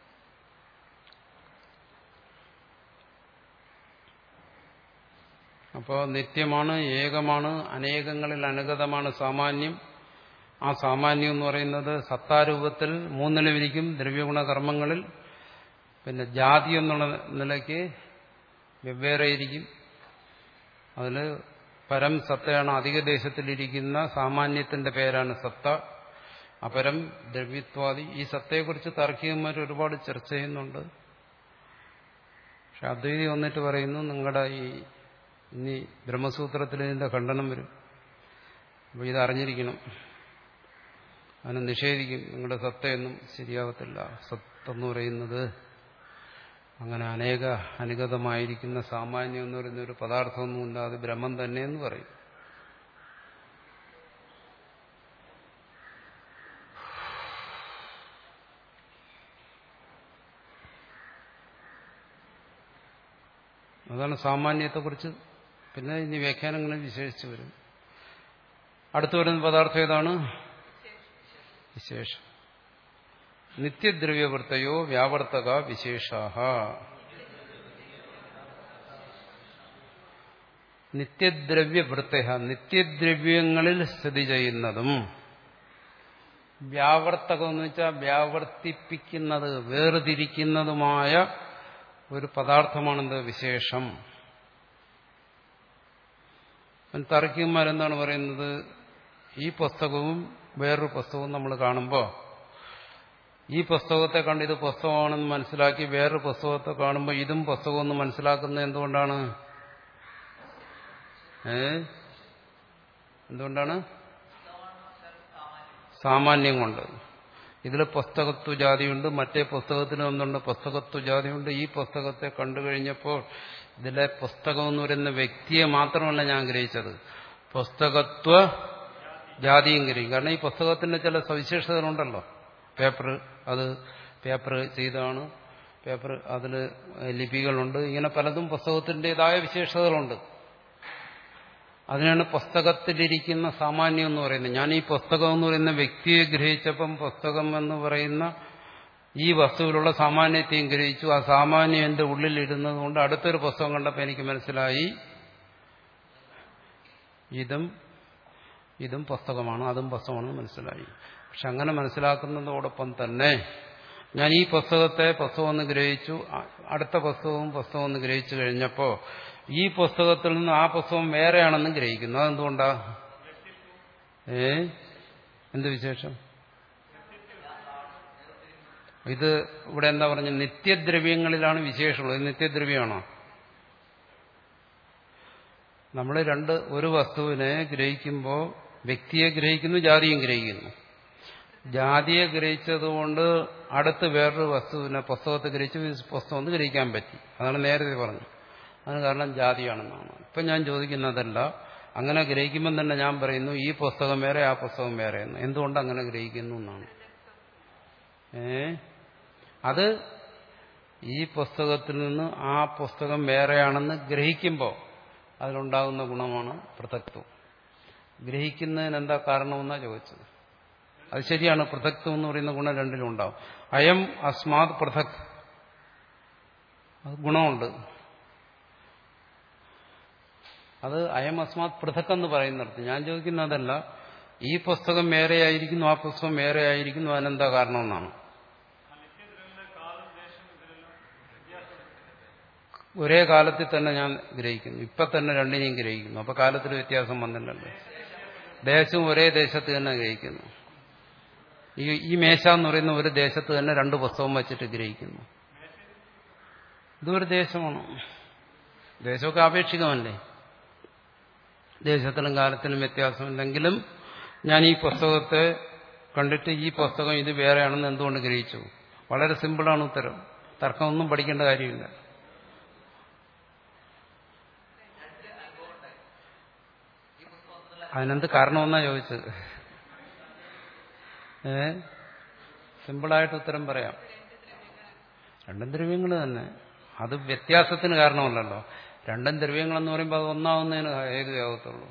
അപ്പോൾ നിത്യമാണ്, ഏകമാണ്, അനേകങ്ങളിൽ അനുഗതമാണ് സാമാന്യം. ആ സാമാന്യം എന്ന് പറയുന്നത് സത്താരൂപത്തിൽ മൂന്നിലുമിരിക്കും, ദ്രവ്യഗുണ കർമ്മങ്ങളിൽ. പിന്നെ ജാതി എന്നുള്ള നിലയ്ക്ക് വെവ്വേറെയിരിക്കും. അതിൽ പരം സത്തയാണ് അധിക ദേശത്തിലിരിക്കുന്ന സാമാന്യത്തിന്റെ പേരാണ് സത്ത. അപരം ദ്രവ്യത്വാദി. ഈ സത്തയെക്കുറിച്ച് താർക്കികന്മാർ ഒരുപാട് ചർച്ച ചെയ്യുന്നുണ്ട്. പക്ഷെ അദ്വൈതി വന്നിട്ട് പറയുന്നു, നിങ്ങളുടെ ഈ ഇനി ബ്രഹ്മസൂത്രത്തിൽ ഇതിന്റെ ഖണ്ഡനം വരും. അപ്പോൾ ഇതറിഞ്ഞിരിക്കണം. അതിനെ നിഷേധിക്കും. നിങ്ങളുടെ സത്തയൊന്നും ശരിയാവത്തില്ല. സത്തെന്ന് പറയുന്നത് അങ്ങനെ അനേക അനുഗതമായിരിക്കുന്ന സാമാന്യം എന്ന് പറയുന്ന ഒരു പദാർത്ഥമൊന്നുമില്ല, അത് ബ്രഹ്മം തന്നെയെന്ന് പറയും. അതാണ് സാമാന്യത്തെക്കുറിച്ച്. പിന്നെ ഇനി വ്യാഖ്യാനങ്ങളിൽ വിശേഷിച്ച് വരും. അടുത്തു വരുന്ന പദാർത്ഥം ഏതാണ്? വിശേഷം. നിത്യദ്രവ്യവൃത്തയോ വ്യാവർത്തക വിശേഷാഹ. നിത്യദ്രവ്യവൃത്ത, നിത്യദ്രവ്യങ്ങളിൽ സ്ഥിതി ചെയ്യുന്നതും, വ്യാവർത്തകം എന്ന് വെച്ചാൽ വ്യാവർത്തിപ്പിക്കുന്നത്, വേർതിരിക്കുന്നതുമായ ഒരു പദാർത്ഥമാണെന്ത്? വിശേഷം. താർക്കികന്മാരെന്താണ് പറയുന്നത്? ഈ പുസ്തകവും വേറൊരു പുസ്തകവും നമ്മൾ കാണുമ്പോൾ ഈ പുസ്തകത്തെ കണ്ട് ഇത് പുസ്തകമാണെന്ന് മനസ്സിലാക്കി വേറൊരു പുസ്തകത്തെ കാണുമ്പോൾ ഇതും പുസ്തകമെന്ന് മനസ്സിലാക്കുന്നത് എന്തുകൊണ്ടാണ്? ഏ എന്തുകൊണ്ടാണ്? സാമാന്യം കൊണ്ട്. ഇതിൽ പുസ്തകത്വ ജാതിയുണ്ട്, മറ്റേ പുസ്തകത്തിന് ഒന്നുണ്ട് പുസ്തകത്വ ജാതിയുണ്ട്. ഈ പുസ്തകത്തെ കണ്ടു കഴിഞ്ഞപ്പോൾ ഇതിലെ പുസ്തകം എന്ന് പറയുന്ന വ്യക്തിയെ മാത്രമല്ല ഞാൻ ഗ്രഹിച്ചത്, പുസ്തകത്വ ജാതിയും ഗ്രഹിക്കും. കാരണം ഈ പുസ്തകത്തിന്റെ ചില സവിശേഷതകളുണ്ടല്ലോ. പേപ്പർ, അത് പേപ്പർ ചെയ്താണ്, പേപ്പർ അതിൽ ലിപികളുണ്ട്, ഇങ്ങനെ പലതും പുസ്തകത്തിൻ്റെതായ വിശേഷതകളുണ്ട്. അതിനാണ് പുസ്തകത്തിലിരിക്കുന്ന സാമാന്യം എന്ന് പറയുന്നത്. ഞാൻ ഈ പുസ്തകം എന്ന് പറയുന്ന വ്യക്തിയെ ഗ്രഹിച്ചപ്പം പുസ്തകം എന്ന് പറയുന്ന ഈ വസ്തുവിലുള്ള സാമാന്യത്തെയും ഗ്രഹിച്ചു. ആ സാമാന്യം എന്റെ ഉള്ളിലിരുന്നത് കൊണ്ട് അടുത്തൊരു പുസ്തകം കണ്ടപ്പോൾ എനിക്ക് മനസ്സിലായി ഇതും ഇതും പുസ്തകമാണ്, അതും പുസ്തകമാണെന്ന് മനസ്സിലായി. പക്ഷെ അങ്ങനെ മനസ്സിലാക്കുന്നതോടൊപ്പം തന്നെ ഞാൻ ഈ പുസ്തകത്തെ പുസ്തകമെന്ന് ഗ്രഹിച്ചു, അടുത്ത പുസ്തകവും പുസ്തകമെന്ന് ഗ്രഹിച്ചു കഴിഞ്ഞപ്പോൾ ഈ പുസ്തകത്തിൽ നിന്ന് ആ പുസ്തകം വേറെയാണെന്നും ഗ്രഹിക്കുന്നു. അതെന്തുകൊണ്ടാ? ഏ എന്ത് വിശേഷം? ഇത് ഇവിടെ എന്താ പറഞ്ഞ നിത്യദ്രവ്യങ്ങളിലാണ് വിശേഷമുള്ളത്. ഇത് നിത്യദ്രവ്യമാണോ? നമ്മൾ രണ്ട് ഒരു വസ്തുവിനെ ഗ്രഹിക്കുമ്പോൾ വ്യക്തിയെ ഗ്രഹിക്കുന്നു, ജാതിയും ഗ്രഹിക്കുന്നു. ജാതിയെ ഗ്രഹിച്ചതുകൊണ്ട് അടുത്ത് വേറൊരു വസ്തുവിനെ പുസ്തകത്തെ ഗ്രഹിച്ച് പുസ്തകം ഒന്ന് ഗ്രഹിക്കാൻ പറ്റി. അതാണ് നേരത്തെ പറഞ്ഞു. അതിന് കാരണം ജാതിയാണെന്നാണ്. ഇപ്പം ഞാൻ ചോദിക്കുന്നതല്ല, അങ്ങനെ ഗ്രഹിക്കുമ്പം തന്നെ ഞാൻ പറയുന്നു ഈ പുസ്തകം വേറെ ആ പുസ്തകം വേറെ എന്ന്. എന്തുകൊണ്ട് അങ്ങനെ ഗ്രഹിക്കുന്നു എന്നാണ്. ഏ അത് ഈ പുസ്തകത്തിൽ നിന്ന് ആ പുസ്തകം വേറെയാണെന്ന് ഗ്രഹിക്കുമ്പോൾ അതിലുണ്ടാകുന്ന ഗുണമാണ് പൃഥക്ത്വം. ഗ്രഹിക്കുന്നതിന് എന്താ കാരണമെന്നാണ് ചോദിച്ചത്. അത് ശരിയാണ്, പൃഥക്ത്വം എന്ന് പറയുന്ന ഗുണം രണ്ടിലും ഉണ്ടാവും. അയം അസ്മാത് പൃഥക്, അത് ഗുണമുണ്ട്. അത് അയം അസ്മാത് പൃഥക് എന്ന് പറയുന്നിടത്ത് ഞാൻ ചോദിക്കുന്നതല്ല, ഈ പുസ്തകം വേറെയായിരിക്കുന്നു ആ പുസ്തകം വേറെയായിരിക്കുന്നു, അതിനെന്താ കാരണമെന്നാണ്. ഒരേ കാലത്തിൽ തന്നെ ഞാൻ ഗ്രഹിക്കുന്നു, ഇപ്പൊ തന്നെ രണ്ടിനെയും ഗ്രഹിക്കുന്നു. അപ്പൊ കാലത്തിൽ വ്യത്യാസം വന്നില്ലല്ലോ. ദേശവും ഒരേ ദേശത്ത് തന്നെ ഗ്രഹിക്കുന്നു. ഈ ഈ മേശ എന്ന് പറയുന്ന ഒരു ദേശത്ത് തന്നെ രണ്ട് പുസ്തകം വച്ചിട്ട് ഗ്രഹിക്കുന്നു. ഇതൊരു ദേശമാണ്. ദേശമൊക്കെ ആപേക്ഷികമല്ലേ. ദേശത്തിലും കാലത്തിലും വ്യത്യാസമില്ലെങ്കിലും ഞാൻ ഈ പുസ്തകത്തെ കണ്ടിട്ട് ഈ പുസ്തകം ഇത് വേറെയാണെന്ന് എന്തുകൊണ്ട് ഗ്രഹിച്ചു? വളരെ സിമ്പിളാണ് ഉത്തരം. തർക്കമൊന്നും പഠിക്കേണ്ട കാര്യമില്ല. അതിനെന്ത് കാരണമെന്നാ ചോദിച്ചത്? ഏ സിമ്പിളായിട്ട് ഉത്തരം പറയാം. രണ്ടും ദ്രവ്യങ്ങൾ തന്നെ. അത് വ്യത്യാസത്തിന് കാരണമല്ലല്ലോ. രണ്ടും ദ്രവ്യങ്ങളെന്ന് പറയുമ്പോൾ അത് ഒന്നാവുന്നതിന് ഏത് ആകത്തുള്ളൂ.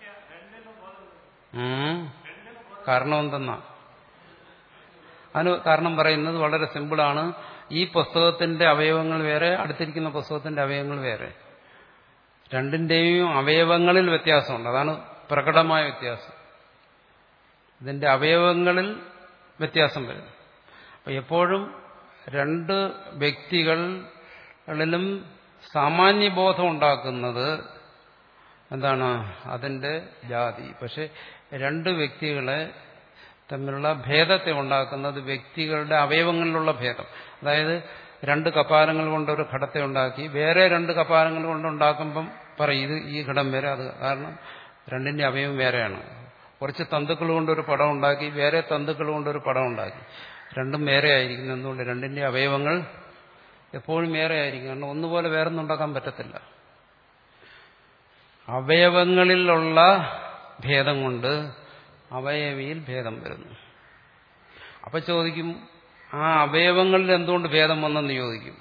കാരണം എന്തെന്നാ അതിന് കാരണം പറയുന്നത് വളരെ സിമ്പിളാണ്. ഈ പുസ്തകത്തിന്റെ അവയവങ്ങൾ വേറെ, അടുത്തിരിക്കുന്ന പുസ്തകത്തിന്റെ അവയവങ്ങൾ വേറെ. രണ്ടിന്റെയും അവയവങ്ങളിൽ വ്യത്യാസമുണ്ട്. അതാണ് പ്രകടമായ വ്യത്യാസം. ഇതിന്റെ അവയവങ്ങളിൽ വ്യത്യാസം വരും. അപ്പൊ എപ്പോഴും രണ്ട് വ്യക്തികളിലും സാമാന്യബോധം ഉണ്ടാക്കുന്നത് എന്താണ്? അതിന്റെ ജാതി. പക്ഷെ രണ്ട് വ്യക്തികളെ തമ്മിലുള്ള ഭേദത്തെ ഉണ്ടാക്കുന്നത് വ്യക്തികളുടെ അവയവങ്ങളിലുള്ള ഭേദം. അതായത് രണ്ട് കപാലങ്ങൾ കൊണ്ടൊരു ഘടത്തെ ഉണ്ടാക്കി വേറെ രണ്ട് കപാലങ്ങൾ കൊണ്ടുണ്ടാക്കുമ്പം പറയും ഇത് ഈ ഘടം വേറെ. അത് കാരണം രണ്ടിന്റെ അവയവം വേറെയാണ്. കുറച്ച് തന്തുക്കൾ കൊണ്ടൊരു പടം ഉണ്ടാക്കി വേറെ തന്തുക്കൾ കൊണ്ടൊരു പടം ഉണ്ടാക്കി, രണ്ടും വേറെ ആയിരിക്കും. എന്തുകൊണ്ട്? രണ്ടിന്റെ അവയവങ്ങൾ എപ്പോഴും വേറെ ആയിരിക്കും. കാരണം ഒന്നുപോലെ വേറൊന്നും ഉണ്ടാക്കാൻ പറ്റത്തില്ല. അവയവങ്ങളിലുള്ള ഭേദം കൊണ്ട് അവയവിയിൽ ഭേദം വരുന്നു. അപ്പൊ ചോദിക്കും, ആ അവയവങ്ങളിൽ എന്തുകൊണ്ട് ഭേദം വന്നെന്ന് ചോദിക്കും.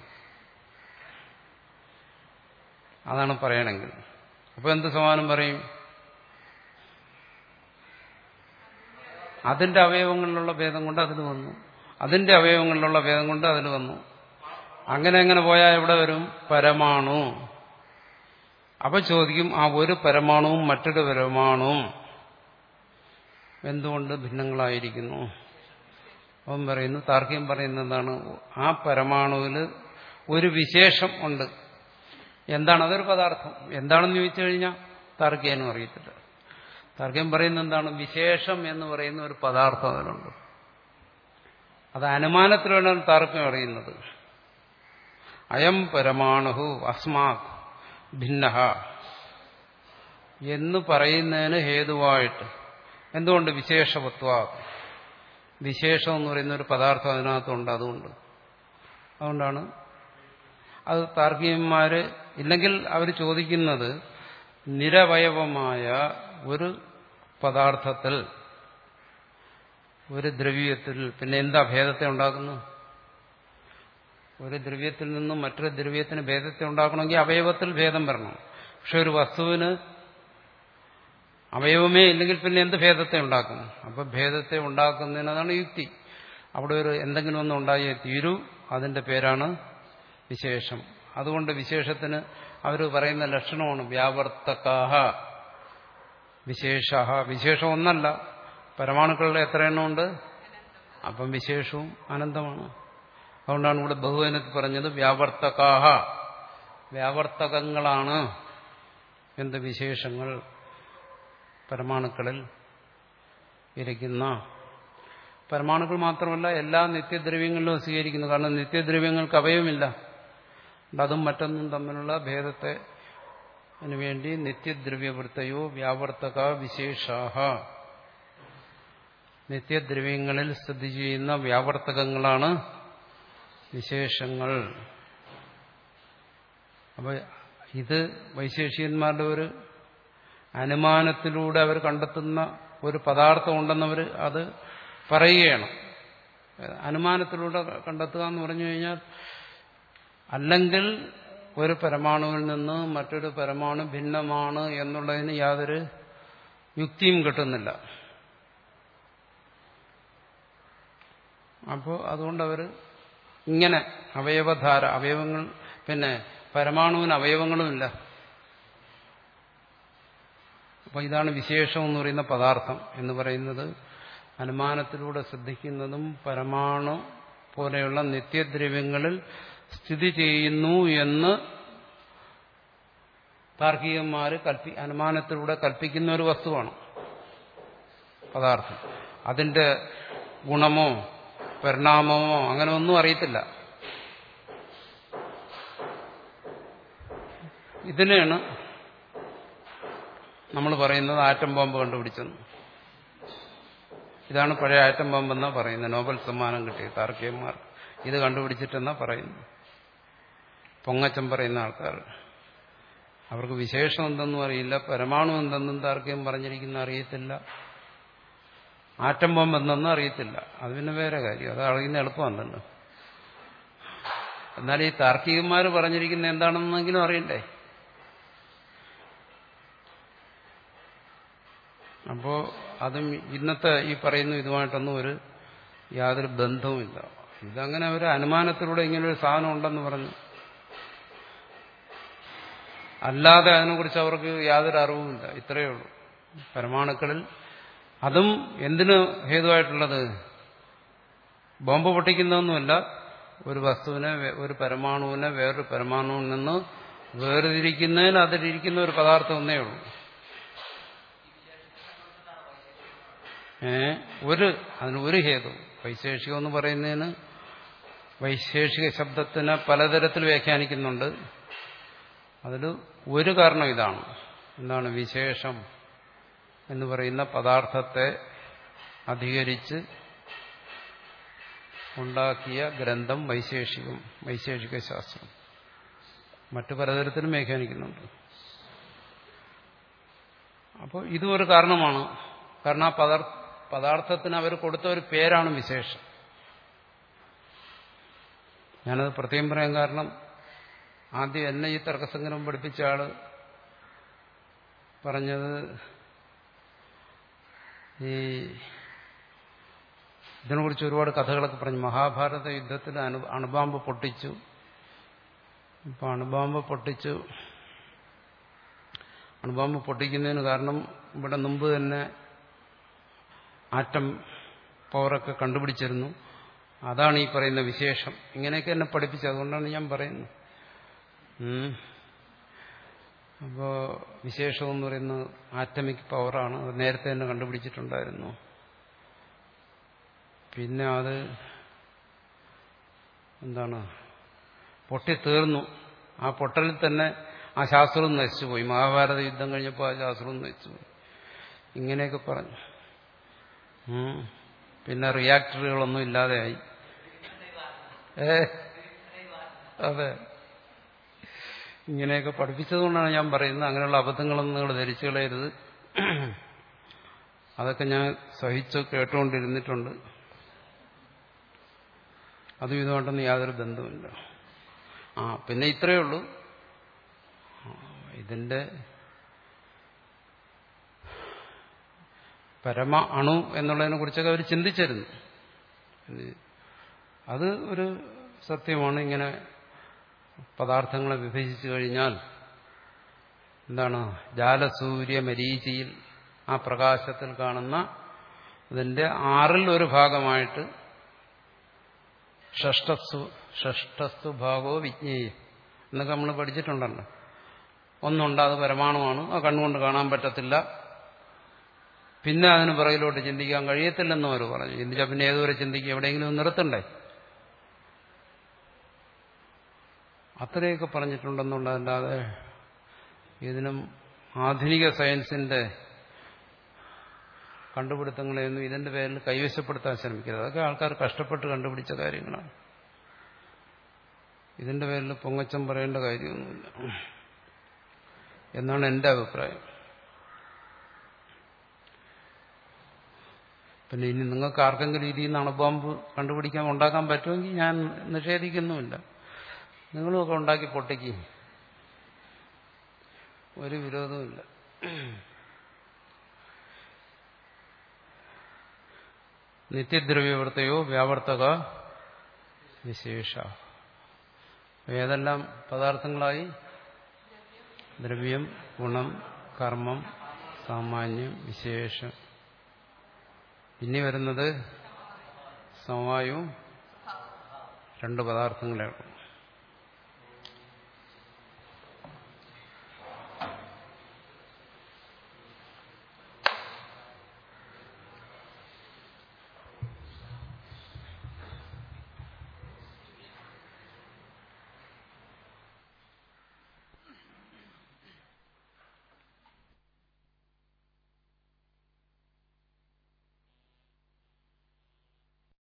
അതാണ് പറയണമെങ്കിൽ. അപ്പൊ എന്ത് സമാനം പറയും? അതിന്റെ അവയവങ്ങളിലുള്ള ഭേദം കൊണ്ട് അതിൽ വന്നു, അതിന്റെ അവയവങ്ങളിലുള്ള ഭേദം കൊണ്ട് അതിൽ വന്നു. അങ്ങനെ അങ്ങനെ പോയാൽ എവിടെ വരും? പരമാണു. അപ്പൊ ചോദിക്കും, ആ ഒരു പരമാണുവും മറ്റൊരു പരമാണുവും എന്തുകൊണ്ട് ഭിന്നങ്ങളായിരിക്കുന്നു? അവൻ പറയുന്നു, താർക്കികം പറയുന്നത് എന്താണ്? ആ പരമാണുവിൽ ഒരു വിശേഷം ഉണ്ട്. എന്താണ്? അതൊരു പദാർത്ഥം. എന്താണെന്ന് ചോദിച്ചു കഴിഞ്ഞാൽ താർക്കികനും അറിയത്തില്ല. താർക്കികം പറയുന്നത് എന്താണ്? വിശേഷം എന്ന് പറയുന്ന ഒരു പദാർത്ഥം അതിലുണ്ട്. അത് അനുമാനത്തിലാണ് താർക്കികം അറിയുന്നത്. അയം പരമാണു അസ്മാത് ഭിന്നഃ എന്ന് പറയുന്നതിന് ഹേതുവായിട്ട് എന്തുകൊണ്ട്? വിശേഷവത്വാ. വിശേഷം എന്ന് പറയുന്ന ഒരു പദാർത്ഥം അതിനകത്തുണ്ട്. അതുകൊണ്ട് അതുകൊണ്ടാണ് അത് താർക്കികന്മാര് ഇല്ലെങ്കിൽ അവർ ചോദിക്കുന്നത്, നിരവയവമായ ഒരു പദാർത്ഥത്തിൽ ഒരു ദ്രവ്യത്തിൽ പിന്നെ എന്താ ഭേദത്തെ ഉണ്ടാക്കുന്നു? ഒരു ദ്രവ്യത്തിൽ നിന്നും മറ്റൊരു ദ്രവ്യത്തിന് ഭേദത്തെ ഉണ്ടാക്കണമെങ്കിൽ അവയവത്തിൽ ഭേദം വരണം. പക്ഷെ ഒരു വസ്തുവിന് അവയവമേ ഇല്ലെങ്കിൽ പിന്നെ എന്ത് ഭേദത്തെ ഉണ്ടാക്കും? അപ്പൊ ഭേദത്തെ ഉണ്ടാക്കുന്നതിന് അതാണ് യുക്തി. അവിടെ ഒരു എന്തെങ്കിലും ഒന്നും ഉണ്ടായേ തീരൂ. അതിന്റെ പേരാണ് വിശേഷം. അതുകൊണ്ട് വിശേഷത്തിന് അവർ പറയുന്ന ലക്ഷണമാണ് വ്യാവർത്തകാഹ വിശേഷ. വിശേഷം ഒന്നല്ല, പരമാണുക്കളുടെ എത്ര എണ്ണമുണ്ട്? അപ്പം വിശേഷവും അനന്തമാണ്. അതുകൊണ്ടാണ് ഇവിടെ ബഹുവചനത്തിൽ പറഞ്ഞത് വ്യാവർത്തകാഹ. വ്യാവർത്തകങ്ങളാണ് എന്ത്? വിശേഷങ്ങൾ. പരമാണുക്കളിൽ ഇരിക്കുന്ന പരമാണുക്കൾ മാത്രമല്ല എല്ലാ നിത്യദ്രവ്യങ്ങളിലും സ്വീകരിക്കുന്നു. കാരണം നിത്യദ്രവ്യങ്ങൾക്ക് അവയവമില്ല. അതും മറ്റൊന്നും തമ്മിലുള്ള ഭേദത്തെ വേണ്ടി നിത്യദ്രവ്യവൃത്തയോ വ്യാവർത്തക വിശേഷാഹ, നിത്യദ്രവ്യങ്ങളിൽ സ്ഥിതി ചെയ്യുന്ന വ്യാവർത്തകങ്ങളാണ് വിശേഷങ്ങൾ. അപ്പൊ ഇത് വൈശേഷികന്മാരുടെ ഒരു അനുമാനത്തിലൂടെ അവർ കണ്ടെത്തുന്ന ഒരു പദാർത്ഥം ഉണ്ടെന്നവർ അത് പറയുകയാണ്. അനുമാനത്തിലൂടെ കണ്ടെത്തുക എന്ന് പറഞ്ഞു കഴിഞ്ഞാൽ, അല്ലെങ്കിൽ ഒരു പരമാണുവിൽ നിന്ന് മറ്റൊരു പരമാണു ഭിന്നമാണ് എന്നുള്ളതിന് യാതൊരു യുക്തിയും കിട്ടുന്നില്ല. അപ്പോൾ അതുകൊണ്ടവർ ഇങ്ങനെ അവയവധാര, അവയവങ്ങൾ, പിന്നെ പരമാണുവിന് അവയവങ്ങളുമില്ല. അപ്പോൾ ഇതാണ് വിശേഷം എന്ന് പറയുന്ന പദാർത്ഥം എന്ന് പറയുന്നത്. അനുമാനത്തിലൂടെ ശ്രദ്ധിക്കുന്നതും പരമാണു പോലെയുള്ള നിത്യദ്രവ്യങ്ങളിൽ സ്ഥിതി ചെയ്യുന്നു എന്ന് താർക്കികന്മാർ കൽപ്പി അനുമാനത്തിലൂടെ കൽപ്പിക്കുന്ന ഒരു വസ്തുവാണ് പദാർത്ഥം. അതിന്റെ ഗുണമോ പരിണാമമോ അങ്ങനെ ഒന്നും അറിയത്തില്ല. ഇതിനെയാണ് നമ്മൾ പറയുന്നത് ആറ്റം ബോംബ് കണ്ടുപിടിച്ചെന്ന്. ഇതാണ് പഴയ ആറ്റം ബോംബെന്നാ പറയുന്നത്. നോബൽ സമ്മാനം കിട്ടിയ താർക്കികന്മാർ ഇത് കണ്ടുപിടിച്ചിട്ടെന്നാ പറയുന്നു. പൊങ്ങച്ചം പറയുന്ന ആൾക്കാർ, അവർക്ക് വിശേഷം എന്തെന്നും അറിയില്ല, പരമാണു എന്തെന്നും താർക്കികം പറഞ്ഞിരിക്കുന്ന അറിയത്തില്ല, ആറ്റം ബോംബ് എന്തെന്നും അറിയത്തില്ല. അത് പിന്നെ വേറെ കാര്യം, അത് അറിയുന്ന എളുപ്പമാണല്ലോ. എന്നാൽ ഈ താർക്കികന്മാർ പറഞ്ഞിരിക്കുന്ന എന്താണെന്നെങ്കിലും അറിയണ്ടേ. അപ്പോ അതും ഇന്നത്തെ ഈ പറയുന്ന ഇതുമായിട്ടൊന്നും ഒരു യാതൊരു ബന്ധവുമില്ല. ഇതങ്ങനെ ഒരു അനുമാനത്തിലൂടെ ഇങ്ങനൊരു സാധനം ഉണ്ടെന്ന് പറഞ്ഞു, അല്ലാതെ അതിനെക്കുറിച്ച് അവർക്ക് യാതൊരു അറിവുമില്ല. ഇത്രയേ ഉള്ളൂ. പരമാണുക്കളിൽ അതും എന്തിനു ഹേതുവായിട്ടുള്ളത്? ബോംബ് പൊട്ടിക്കുന്നതൊന്നുമല്ല, ഒരു വസ്തുവിനെ, ഒരു പരമാണുവിനെ വേറൊരു പരമാണുവിൽ നിന്ന് വേർതിരിക്കുന്നതിന് അതിലിരിക്കുന്ന ഒരു പദാർത്ഥം ഒന്നേ ഉള്ളൂ. ഏ ഒരു അതിന് ഒരു ഹേതു. വൈശേഷികം എന്ന് പറയുന്നതിന് വൈശേഷിക ശബ്ദത്തിനെ പലതരത്തിൽ വ്യാഖ്യാനിക്കുന്നുണ്ട്. അതിൽ ഒരു കാരണം ഇതാണ്. എന്താണ്? വിശേഷം എന്ന് പറയുന്ന പദാർത്ഥത്തെ അധികരിച്ച് ഉണ്ടാക്കിയ ഗ്രന്ഥം വൈശേഷികം, വൈശേഷിക ശാസ്ത്രം. മറ്റു പലതരത്തിലും വ്യാഖ്യാനിക്കുന്നുണ്ട്. അപ്പോൾ ഇതും ഒരു കാരണമാണ്. കാരണം ആ പദാർത്ഥ പദാർത്ഥത്തിന് അവർ കൊടുത്ത ഒരു പേരാണ് വിശേഷം. ഞാനത് പ്രത്യേകം പറയാൻ കാരണം, ആദ്യം എന്നെ ഈ തർക്കസംഗ്രഹം പഠിപ്പിച്ച ആള് പറഞ്ഞത് ഈ ഇതിനെക്കുറിച്ച് ഒരുപാട് കഥകളൊക്കെ പറഞ്ഞു. മഹാഭാരത യുദ്ധത്തിൽ അണു അണുബാമ്പ് പൊട്ടിച്ചു. ഇപ്പൊ അണുബാമ്പ് പൊട്ടിച്ചു അണുബാമ്പ് പൊട്ടിക്കുന്നതിന് കാരണം ഇവിടെ മുമ്പ് തന്നെ ആറ്റം പവറൊക്കെ കണ്ടുപിടിച്ചിരുന്നു. അതാണ് ഈ പറയുന്ന വിശേഷം. ഇങ്ങനെയൊക്കെ എന്നെ പഠിപ്പിച്ചത്. അതുകൊണ്ടാണ് ഞാൻ പറയുന്നത്. അപ്പോ വിശേഷം എന്ന് പറയുന്നത് ആറ്റമിക് പവറാണ്. അത് നേരത്തെ തന്നെ കണ്ടുപിടിച്ചിട്ടുണ്ടായിരുന്നു. പിന്നെ അത് എന്താണ്, പൊട്ടിത്തീർന്നു. ആ പൊട്ടലിൽ തന്നെ ആ ശാസ്ത്രവും നശിച്ചുപോയി. മഹാഭാരത യുദ്ധം കഴിഞ്ഞപ്പോൾ ആ ശാസ്ത്രവും നശിച്ചുപോയി. ഇങ്ങനെയൊക്കെ പറഞ്ഞു. പിന്നെ റിയാക്ടറുകളൊന്നും ഇല്ലാതെയായി. ഏ അതെ, ഇങ്ങനെയൊക്കെ പഠിപ്പിച്ചതുകൊണ്ടാണ് ഞാൻ പറയുന്നത്. അങ്ങനെയുള്ള അബദ്ധങ്ങളൊന്നും നിങ്ങൾ ധരിച്ചു കളയരുത്. അതൊക്കെ ഞാൻ സഹിച്ചു കേട്ടുകൊണ്ടിരുന്നിട്ടുണ്ട്. അതും ഇതുകൊണ്ടൊന്നും യാതൊരു ബന്ധവുമില്ല. ആ പിന്നെ ഇത്രയേ ഉള്ളൂ. ഇതിന്റെ പരമ അണു എന്നുള്ളതിനെ കുറിച്ചൊക്കെ അവർ ചിന്തിച്ചിരുന്നു. അത് ഒരു സത്യമാണ്. ഇങ്ങനെ പദാർത്ഥങ്ങളെ വിഭജിച്ചു കഴിഞ്ഞാൽ എന്താണ്, ജാലസൂര്യ മരീചിയിൽ ആ പ്രകാശത്തിൽ കാണുന്ന ഇതിന്റെ ആറിൽ ഒരു ഭാഗമായിട്ട് ഷഷ്ടസ്തു ഷഷ്ടസ്തു ഭാഗോ വിജ്ഞേയം എന്നൊക്കെ നമ്മൾ പഠിച്ചിട്ടുണ്ടല്ലോ. ഒന്നുണ്ട്, അത് പരമാണുവാണ്, അത് കണ്ണുകൊണ്ട് കാണാൻ പറ്റത്തില്ല. പിന്നെ അതിന് പുറകിലോട്ട് ചിന്തിക്കാൻ കഴിയത്തില്ലെന്നും അവർ പറഞ്ഞു. ചിന്തിച്ചാൽ പിന്നെ ഏതുവരെ ചിന്തിക്കുക, എവിടെയെങ്കിലും നിർത്തണ്ടേ. അത്രയൊക്കെ പറഞ്ഞിട്ടുണ്ടെന്നുള്ളതല്ലാതെ ഇതിനും ആധുനിക സയൻസിന്റെ കണ്ടുപിടുത്തങ്ങളെയൊന്നും ഇതിന്റെ പേരിൽ കൈവശപ്പെടുത്താൻ ശ്രമിക്കരുത്. അതൊക്കെ ആൾക്കാർ കഷ്ടപ്പെട്ട് കണ്ടുപിടിച്ച കാര്യങ്ങളാണ്. ഇതിന്റെ പേരിൽ പൊങ്ങച്ചം പറയേണ്ട കാര്യമൊന്നുമില്ല എന്നാണ് എന്റെ അഭിപ്രായം. പിന്നെ ഇനി നിങ്ങൾക്ക് ആർക്കെങ്കിലും ഇതിൽ നിന്ന് അണുബോംബ് കണ്ടുപിടിക്കാൻ ഉണ്ടാക്കാൻ പറ്റുമെങ്കിൽ ഞാൻ നിഷേധിക്കുന്നുമില്ല. നിങ്ങളുമൊക്കെ ഉണ്ടാക്കി പൊട്ടിക്കും, ഒരു വിരോധവുമില്ല. നിത്യദ്രവ്യവർത്തയോ വ്യാവർത്തക വിശേഷ. ഏതെല്ലാം പദാർത്ഥങ്ങളായി? ദ്രവ്യം, ഗുണം, കർമ്മം, സാമാന്യം, വിശേഷം. ഇനി വരുന്നത് സമവായവും രണ്ട് പദാർത്ഥങ്ങളെ